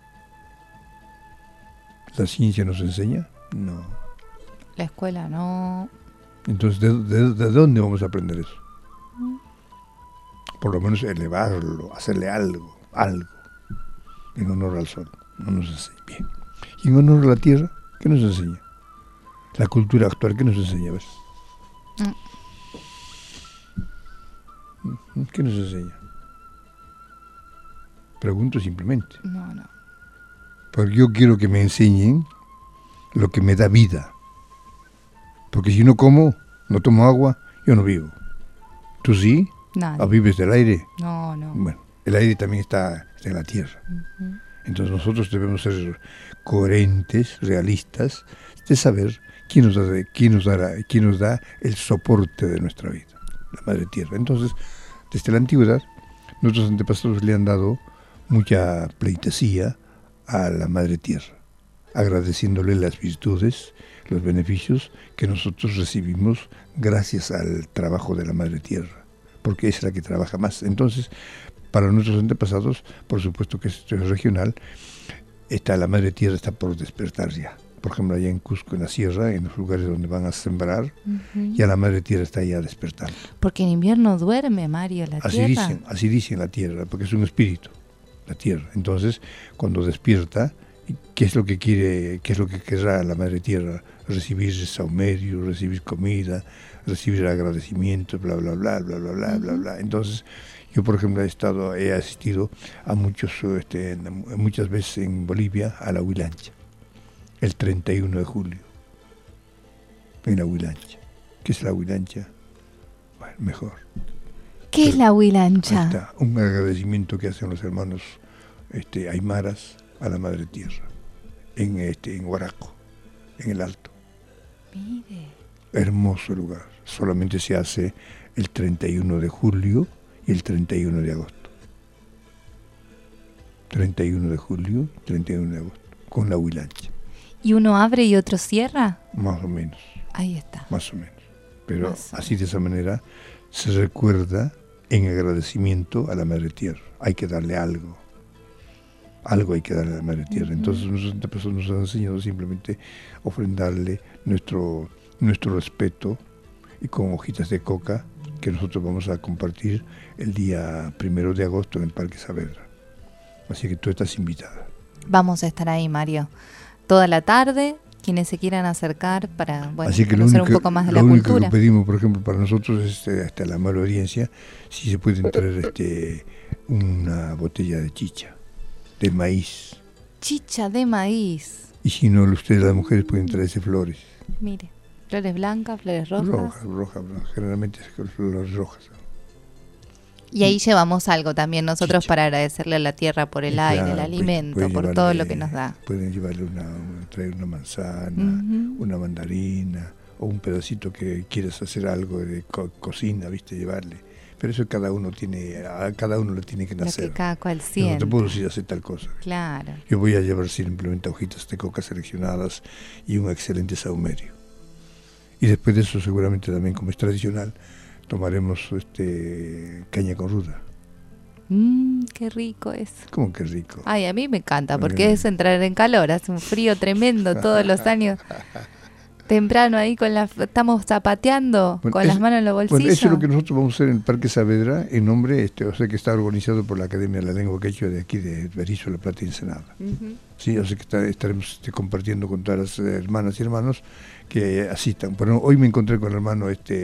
¿La ciencia nos enseña? No. La escuela no. Entonces, ¿de dónde vamos a aprender eso? Por lo menos elevarlo, hacerle algo, en honor al Sol. No nos enseña. Bien. Y en honor a la Tierra, ¿qué nos enseña? La cultura actual, ¿qué nos enseña? ¿Ves? ¿Qué nos enseña? Pregunto simplemente. No. Porque yo quiero que me enseñen lo que me da vida. Porque si no como, no tomo agua, yo no vivo. ¿Tú sí? Nada. ¿O vives del aire? No. Bueno, el aire también está en la tierra. Entonces nosotros debemos ser coherentes, realistas, de saber quién nos da el soporte de nuestra vida, la Madre Tierra. Entonces, desde la antigüedad, nuestros antepasados le han dado mucha pleitesía a la Madre Tierra, agradeciéndole las virtudes, los beneficios que nosotros recibimos gracias al trabajo de la Madre Tierra, porque es la que trabaja más. Entonces, para nuestros antepasados, por supuesto que esto es regional, la Madre Tierra está por despertar ya. Por ejemplo, allá en Cusco, en la sierra, en los lugares donde van a sembrar, ya la Madre Tierra está ya despertando. Porque en invierno duerme, Mario, la tierra. Así dicen la tierra, porque es un espíritu, la tierra. Entonces, cuando despierta, ¿qué es lo que querrá la Madre Tierra? Recibir saumerio, recibir comida, recibir agradecimiento, bla, bla, bla, bla, bla, bla, bla, bla. Entonces, yo, por ejemplo, he asistido a muchas veces en Bolivia a la Huilancha, el 31 de julio, en la Huilancha. ¿Qué es la Huilancha? Bueno, mejor. ¿Qué es la Huilancha? Ahí está, un agradecimiento que hacen los hermanos aymaras a la Madre Tierra, en Huaraco, en el Alto. Mire. Hermoso lugar. Solamente se hace el 31 de julio y el 31 de agosto. 31 de julio y 31 de agosto, con la Huilancha. ¿Y uno abre y otro cierra? Más o menos. Ahí está. Más o menos. Pero así de esa manera se recuerda en agradecimiento a la Madre Tierra. Hay que darle algo. Algo hay que darle a la Madre Tierra. Entonces nuestra persona nos ha enseñado simplemente ofrendarle nuestro respeto, y con hojitas de coca que nosotros vamos a compartir el día 1 de agosto en el Parque Saavedra. Así que tú estás invitada. Vamos a estar ahí, Mario, toda la tarde. Quienes se quieran acercar para conocer un poco más de la cultura. Lo único que pedimos, por ejemplo, para nosotros es hasta la mala audiencia, si se pueden traer una botella de chicha, de maíz. Chicha de maíz. Y si no, ustedes las mujeres pueden traerse flores. Mire, flores blancas, flores rojas. Rojas, generalmente flores rojas. Y ahí llevamos algo también nosotros para agradecerle a la tierra por el aire, el alimento, por todo lo que nos da. Pueden llevarle traer una manzana, una mandarina, o un pedacito que quieras hacer algo de cocina, ¿viste? Llevarle. Pero eso a cada uno le tiene que nacer. Lo que cada cual siente. No te puedo decir hacer tal cosa. Claro. Yo voy a llevar simplemente hojitas de coca seleccionadas y un excelente saumerio. Y después de eso, seguramente también, como es tradicional, tomaremos caña con ruda. Qué rico es. ¿Cómo que rico? Ay, a mí me encanta, porque es entrar en calor, hace un frío tremendo todos los años. Temprano ahí estamos zapateando con las manos en los bolsillos. Bueno, eso es lo que nosotros vamos a hacer en el Parque Saavedra, en nombre, o sea que está organizado por la Academia de la Lengua Quechua de aquí de Berisso, La Plata y Ensenada. Sí, o sea que estaremos compartiendo con todas las hermanas y hermanos que asistan. Bueno, hoy me encontré con el hermano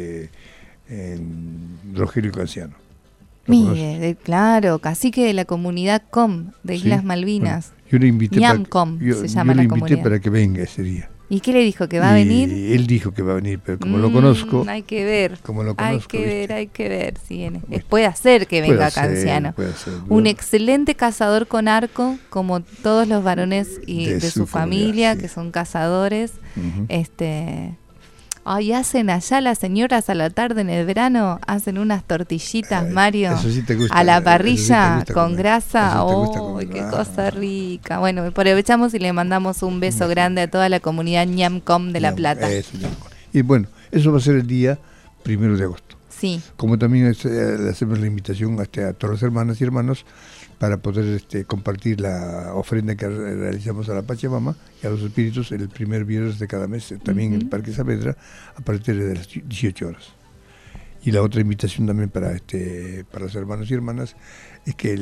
Rogelio Canciano. Mire, claro, cacique de la comunidad COM de Islas Malvinas. Bueno, yo le invité se llama la comunidad. Para que venga ese día. ¿Y qué le dijo? ¿Que va a venir? Él dijo que va a venir, pero como lo conozco... Hay que ver. Hay que ver. Sí, puede hacer que venga Canciano. Un excelente cazador con arco, como todos los varones y de su familia, que son cazadores. Hacen allá las señoras a la tarde en el verano, hacen unas tortillitas, Mario, sí te gusta, a la parrilla con grasa. ¡Qué cosa rica! Bueno, aprovechamos y le mandamos un beso grande a toda la comunidad ñamcom de La Plata. Y bueno, eso va a ser el día 1 de agosto. Sí. Como también le hacemos la invitación a todas las hermanas y hermanos para poder compartir la ofrenda que realizamos a la Pachamama y a los espíritus el primer viernes de cada mes, también en el Parque Saavedra, a partir de las 18 horas. Y la otra invitación también para los hermanos y hermanas es que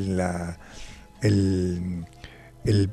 el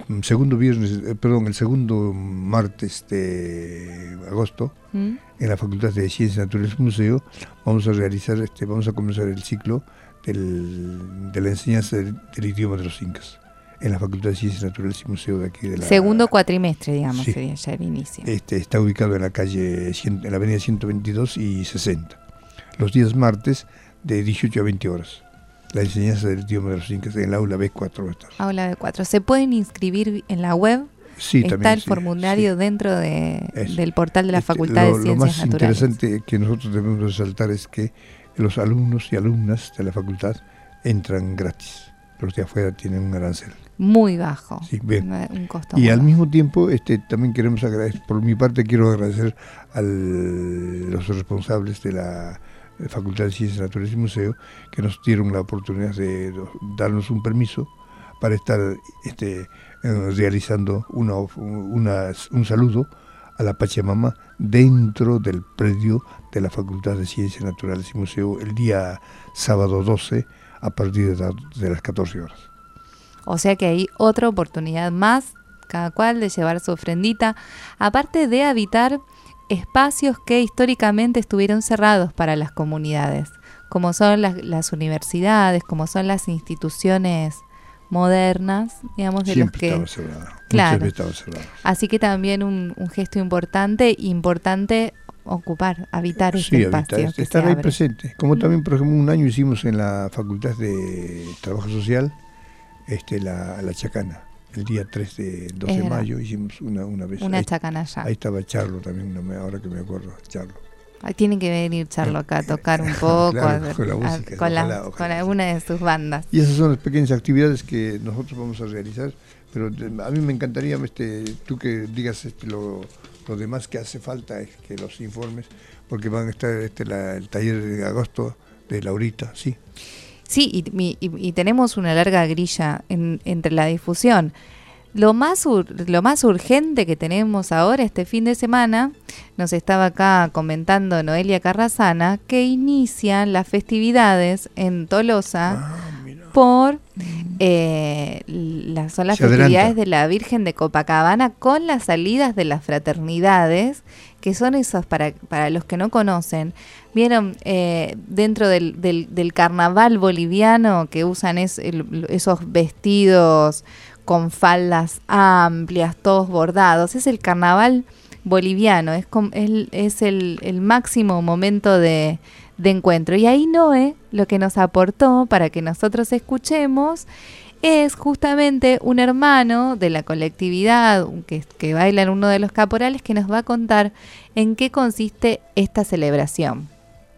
segundo martes de agosto, en la Facultad de Ciencias Naturales Museo, vamos a comenzar el ciclo de la enseñanza del idioma de los incas en la Facultad de Ciencias Naturales y Museo de aquí de la... Segundo cuatrimestre, digamos, sería ya el inicio. Está ubicado en la en la avenida 122 y 60. Los días martes de 18 a 20 horas. La enseñanza del idioma de los incas en el aula B4. Aula B4. ¿Se pueden inscribir en la web? Sí, está también, el formulario dentro del portal de la Facultad de Ciencias Naturales. Lo más interesante que nosotros debemos resaltar es que los alumnos y alumnas de la facultad entran gratis. Los de afuera tienen un arancel. Muy bajo. Sí, bien. Un costo y muy al bajo. mismo tiempo también queremos agradecer, por mi parte quiero agradecer a los responsables de la Facultad de Ciencias Naturales y Museo que nos dieron la oportunidad de darnos un permiso para estar realizando un saludo a la Pachamama dentro del predio de la Facultad de Ciencias Naturales y Museo el día sábado 12 a partir de las 14 horas. O sea que hay otra oportunidad más, cada cual, de llevar su ofrendita, aparte de habitar espacios que históricamente estuvieron cerrados para las comunidades, como son las universidades, como son las instituciones modernas, digamos, de siempre los que estaba cerrada. Claro. Estaba cerrada. Así que también un gesto importante habitar este espacio. Estar ahí presente. Como también, por ejemplo, un año hicimos en la Facultad de Trabajo Social la chacana. El día 3 de 12 de mayo hicimos una vez. Una chacana allá. Ahí estaba Charlo también, ahora que me acuerdo, Charlo. Ahí tienen que venir Charlo acá a tocar un poco, claro, con la música, con alguna de sus bandas. Y esas son las pequeñas actividades que nosotros vamos a realizar, pero a mí me encantaría tú que digas Lo demás que hace falta es que los informes, porque van a estar el taller de agosto de Laurita, sí. Sí, y tenemos una larga grilla entre la difusión. Lo más urgente que tenemos ahora este fin de semana, nos estaba acá comentando Noelia Carrasana, que inician las festividades en Tolosa por son las festividades de la Virgen de Copacabana, con las salidas de las fraternidades, que son esas, para los que no conocen, vieron dentro del carnaval boliviano, que usan esos vestidos con faldas amplias, todos bordados. Es el carnaval boliviano, es el máximo momento de encuentro. Y ahí Noé lo que nos aportó para que nosotros escuchemos es justamente un hermano de la colectividad que baila en uno de los caporales, que nos va a contar en qué consiste esta celebración.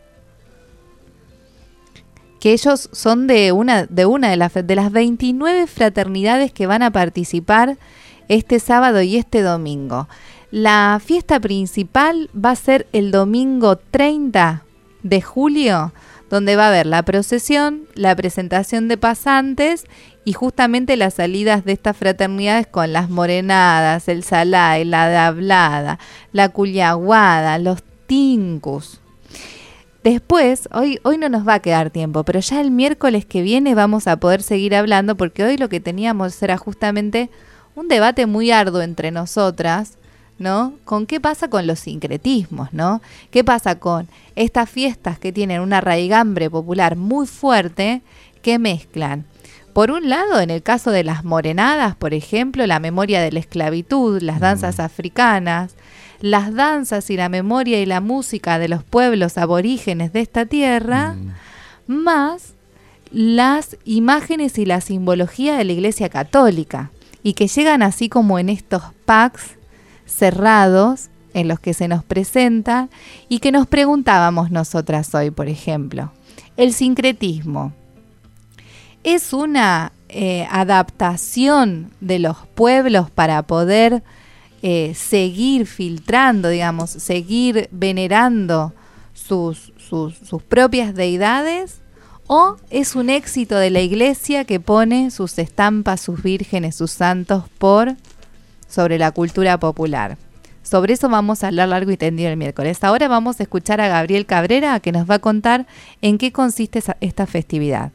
Que ellos son de una de las 29 fraternidades que van a participar este sábado y este domingo. La fiesta principal va a ser el domingo 30 de julio, donde va a haber la procesión, la presentación de pasantes y justamente las salidas de estas fraternidades con las morenadas, el salay, la dablada, la culiaguada, los tincus. Después, hoy no nos va a quedar tiempo, pero ya el miércoles que viene vamos a poder seguir hablando, porque hoy lo que teníamos era justamente un debate muy arduo entre nosotras, ¿no? Con qué pasa con los sincretismos, ¿no? ¿Qué pasa con estas fiestas que tienen una raigambre popular muy fuerte, que mezclan? Por un lado, en el caso de las morenadas, por ejemplo, la memoria de la esclavitud, las danzas africanas, las danzas y la memoria y la música de los pueblos aborígenes de esta tierra, más las imágenes y la simbología de la Iglesia Católica, y que llegan así como en estos packs cerrados en los que se nos presenta, y que nos preguntábamos nosotras hoy, por ejemplo, ¿el sincretismo es una adaptación de los pueblos para poder seguir filtrando, digamos, seguir venerando sus propias deidades, o es un éxito de la Iglesia que pone sus estampas, sus vírgenes, sus santos sobre la cultura popular? Sobre eso vamos a hablar largo y tendido el miércoles. Ahora vamos a escuchar a Gabriel Cabrera, que nos va a contar en qué consiste esta festividad.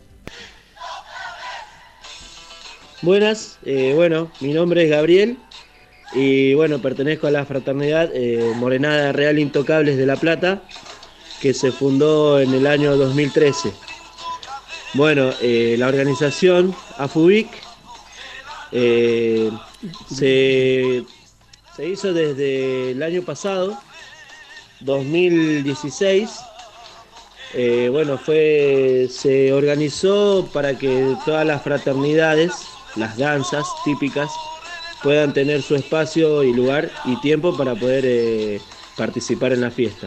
Buenas, mi nombre es Gabriel y pertenezco a la fraternidad Morenada Real Intocables de La Plata, que se fundó en el año 2013. La organización AFUBIC se hizo desde el año pasado, 2016. Se organizó para que todas las fraternidades, las danzas típicas, puedan tener su espacio y lugar y tiempo para poder participar en la fiesta.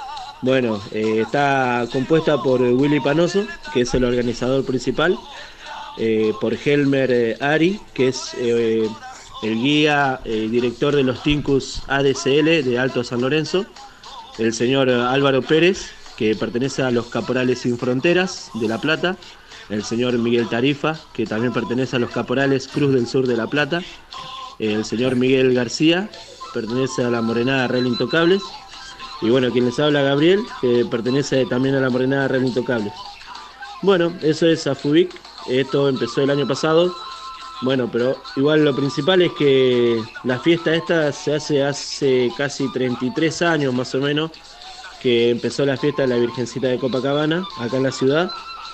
Está compuesta por Willy Panoso, que es el organizador principal, por Helmer Ari, que es el guía, director de los Tincus ADCL de Alto San Lorenzo, el señor Álvaro Pérez, que pertenece a los Caporales Sin Fronteras de La Plata, el señor Miguel Tarifa, que también pertenece a los Caporales Cruz del Sur de La Plata, el señor Miguel García, pertenece a la Morenada Real Intocables, y quien les habla, Gabriel, que pertenece también a la Morenada Real Intocables. Eso es AFUBIC. Esto empezó el año pasado, pero igual lo principal es que la fiesta esta se hace casi 33 años más o menos, que empezó la fiesta de la Virgencita de Copacabana, acá en la ciudad.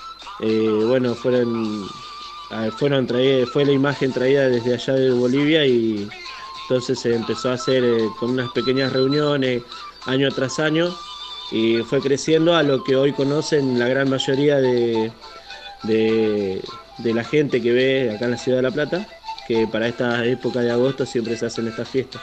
Fue la imagen traída desde allá de Bolivia, y entonces se empezó a hacer con unas pequeñas reuniones año tras año, y fue creciendo a lo que hoy conocen la gran mayoría de la gente que ve acá en la ciudad de La Plata, que para esta época de agosto siempre se hacen estas fiestas.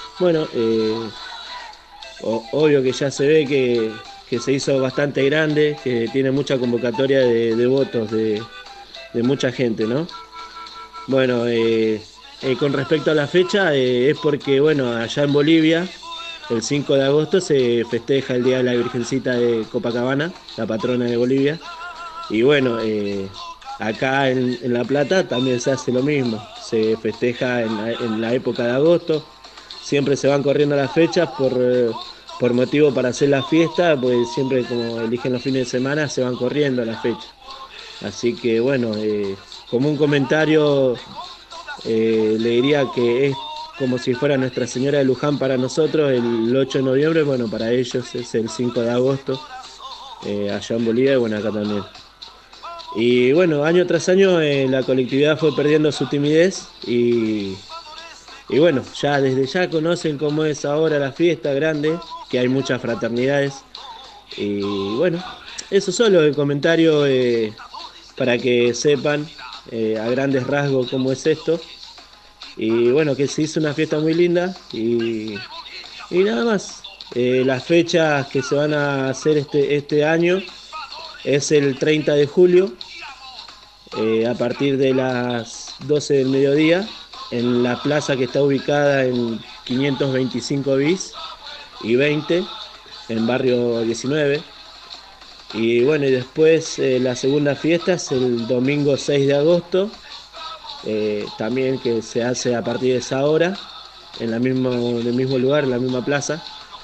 Obvio que ya se ve que se hizo bastante grande, que tiene mucha convocatoria de votos de mucha gente, ¿no? Con respecto a la fecha, es porque allá en Bolivia el 5 de agosto se festeja el Día de la Virgencita de Copacabana, la patrona de Bolivia. Y bueno, acá en La Plata también se hace lo mismo, se festeja en la época de agosto. Siempre se van corriendo las fechas por motivo para hacer la fiesta, pues siempre como eligen los fines de semana se van corriendo las fechas. Así que bueno, como un comentario le diría que es como si fuera Nuestra Señora de Luján para nosotros el 8 de noviembre, bueno, para ellos es el 5 de agosto, allá en Bolivia y bueno, acá también. Y bueno, año tras año la colectividad fue perdiendo su timidez y bueno, ya desde ya conocen cómo es ahora la fiesta grande, que hay muchas fraternidades. Y bueno, eso solo el comentario para que sepan a grandes rasgos cómo es esto. Y bueno, que se hizo una fiesta muy linda y nada más. Las fechas que se van a hacer este año es el 30 de julio, a partir de las 12 del mediodía, en la plaza que está ubicada en 525 bis y 20, en barrio 19. Y bueno, y después la segunda fiesta es el domingo 6 de agosto, también que se hace a partir de esa hora, en el mismo lugar, en la misma plaza.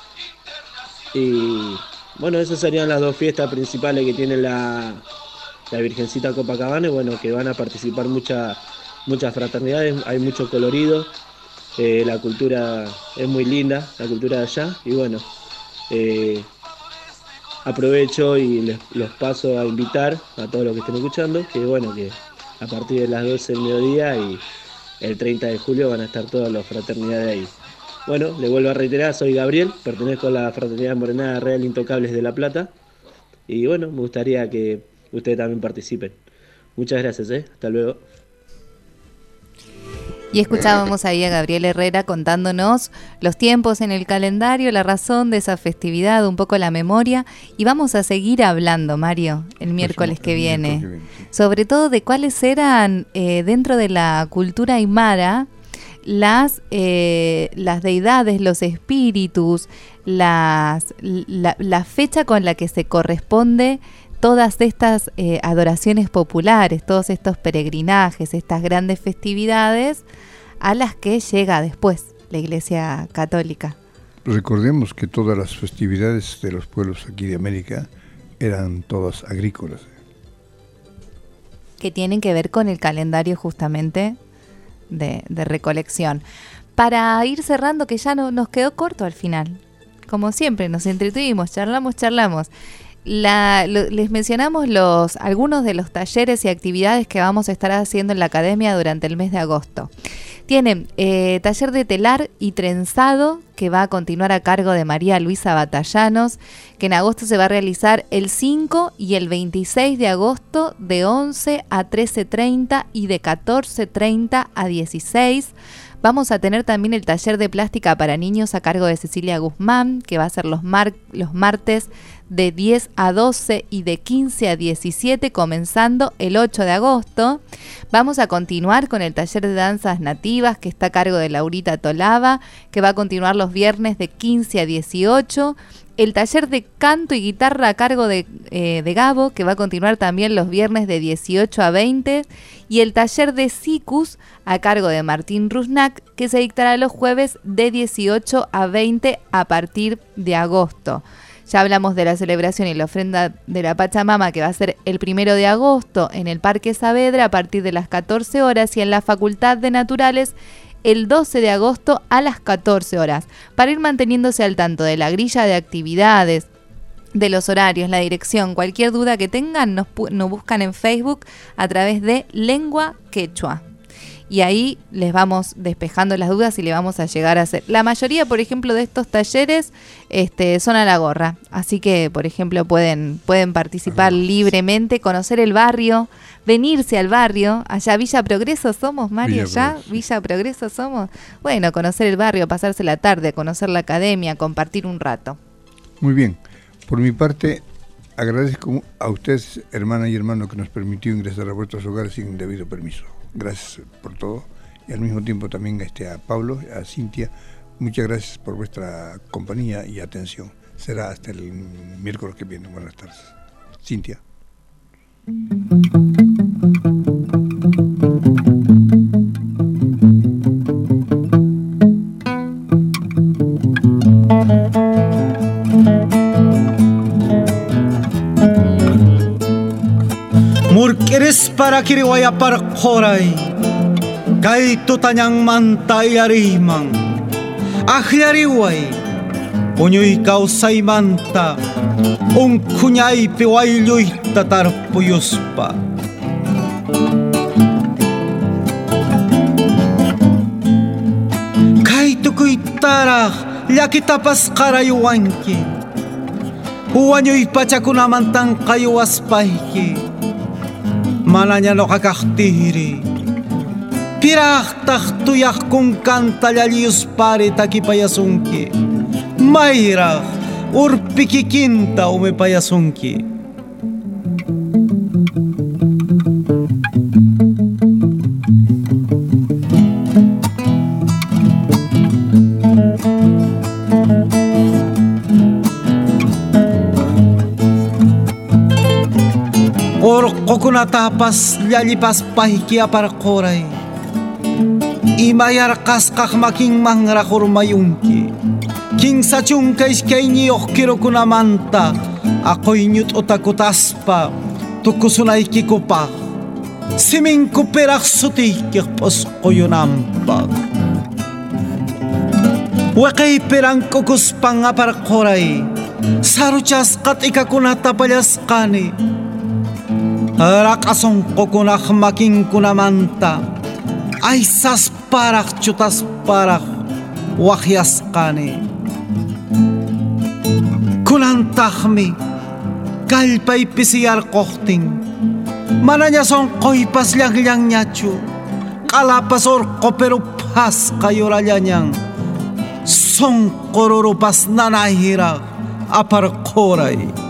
Y bueno, esas serían las dos fiestas principales que tiene la Virgencita Copacabana, y bueno, que van a participar muchas fraternidades, hay mucho colorido, la cultura es muy linda, la cultura de allá, y bueno, aprovecho y los paso a invitar a todos los que estén escuchando, que bueno, que a partir de las 12 del mediodía y el 30 de julio van a estar todas las fraternidades ahí. Bueno, le vuelvo a reiterar, soy Gabriel, pertenezco a la Fraternidad Morenada Real Intocables de La Plata, y bueno, me gustaría que ustedes también participen. Muchas gracias, hasta luego. Y escuchábamos ahí a Gabriel Herrera contándonos los tiempos en el calendario, la razón de esa festividad, un poco la memoria. Y vamos a seguir hablando, Mario, el miércoles que viene. Sobre todo de cuáles eran, dentro de la cultura aymara, las deidades, los espíritus, la fecha con la que se corresponde todas estas adoraciones populares, todos estos peregrinajes, estas grandes festividades a las que llega después la Iglesia Católica. Recordemos que todas las festividades de los pueblos aquí de América eran todas agrícolas. Que tienen que ver con el calendario justamente de recolección. Para ir cerrando, que ya nos quedó corto al final. Como siempre, nos entretuvimos, charlamos. Les mencionamos algunos de los talleres y actividades que vamos a estar haciendo en la academia durante el mes de agosto. Tienen taller de telar y trenzado, que va a continuar a cargo de María Luisa Batallanos, que en agosto se va a realizar el 5 y el 26 de agosto de 11 a 13:30 y de 14:30 a 16. Vamos a tener también el taller de plástica para niños a cargo de Cecilia Guzmán, que va a ser los martes de 10 a 12 y de 15 a 17, comenzando el 8 de agosto. Vamos a continuar con el taller de danzas nativas, que está a cargo de Laurita Tolava, que va a continuar los viernes de 15 a 18. El taller de canto y guitarra a cargo de Gabo, que va a continuar también los viernes de 18 a 20. Y el taller de Sicus a cargo de Martín Rusnak, que se dictará los jueves de 18 a 20 a partir de agosto. Ya hablamos de la celebración y la ofrenda de la Pachamama, que va a ser el 1 de agosto en el Parque Saavedra a partir de las 14 horas y en la Facultad de Naturales el 12 de agosto a las 14 horas. Para ir manteniéndose al tanto de la grilla de actividades, de los horarios, la dirección, cualquier duda que tengan, nos buscan en Facebook a través de Lengua Quechua. Y ahí les vamos despejando las dudas y le vamos a llegar a hacer. La mayoría, por ejemplo, de estos talleres son a la gorra. Así que, por ejemplo, pueden participar libremente, conocer el barrio, venirse al barrio. Allá Villa Progreso somos, Mario, Villa Progreso somos. Bueno, conocer el barrio, pasarse la tarde, conocer la academia, compartir un rato. Muy bien. Por mi parte, agradezco a ustedes, hermana y hermano, que nos permitió ingresar a vuestros hogares sin debido permiso. Gracias por todo. Y al mismo tiempo también a Pablo, a Cintia, muchas gracias por vuestra compañía y atención. Será hasta el miércoles que viene. Buenas tardes. Cintia. Murkeres para kiriwaya para koray kay tutanyang mantay arimang ahyariway punyoy kausay manta kunyay piwayloy tatarpuyos pa kay tukoy tarak yakitapas karayuanki huwanyoy pachakunamantang kayuwas pahiki mananya no kakaktiri pirak tak tuyak kung kanta laliyos pare takipayasunki mayrak urpikikinta umepayasunki Kokunatapas lalipas pahikia para koray imayar kaskak making mangrakur mayungki king sachung kaiskay niyok kirokunamanta ako'y nyut otakutaspa tukusunay kikupak siming kuperak sutikik pos koyunampag wakay perang kukuspang para koray saruchas kat ikakunatapalyas kani rakasong kokunak making kunamanta ay sasparak chutas parak wakyas kani kunantakmi kalpay pisiyar kohting mananya son koypas liang nyachu kalapas or kopero pas kayoralanyang son kororupas nanahira apar koray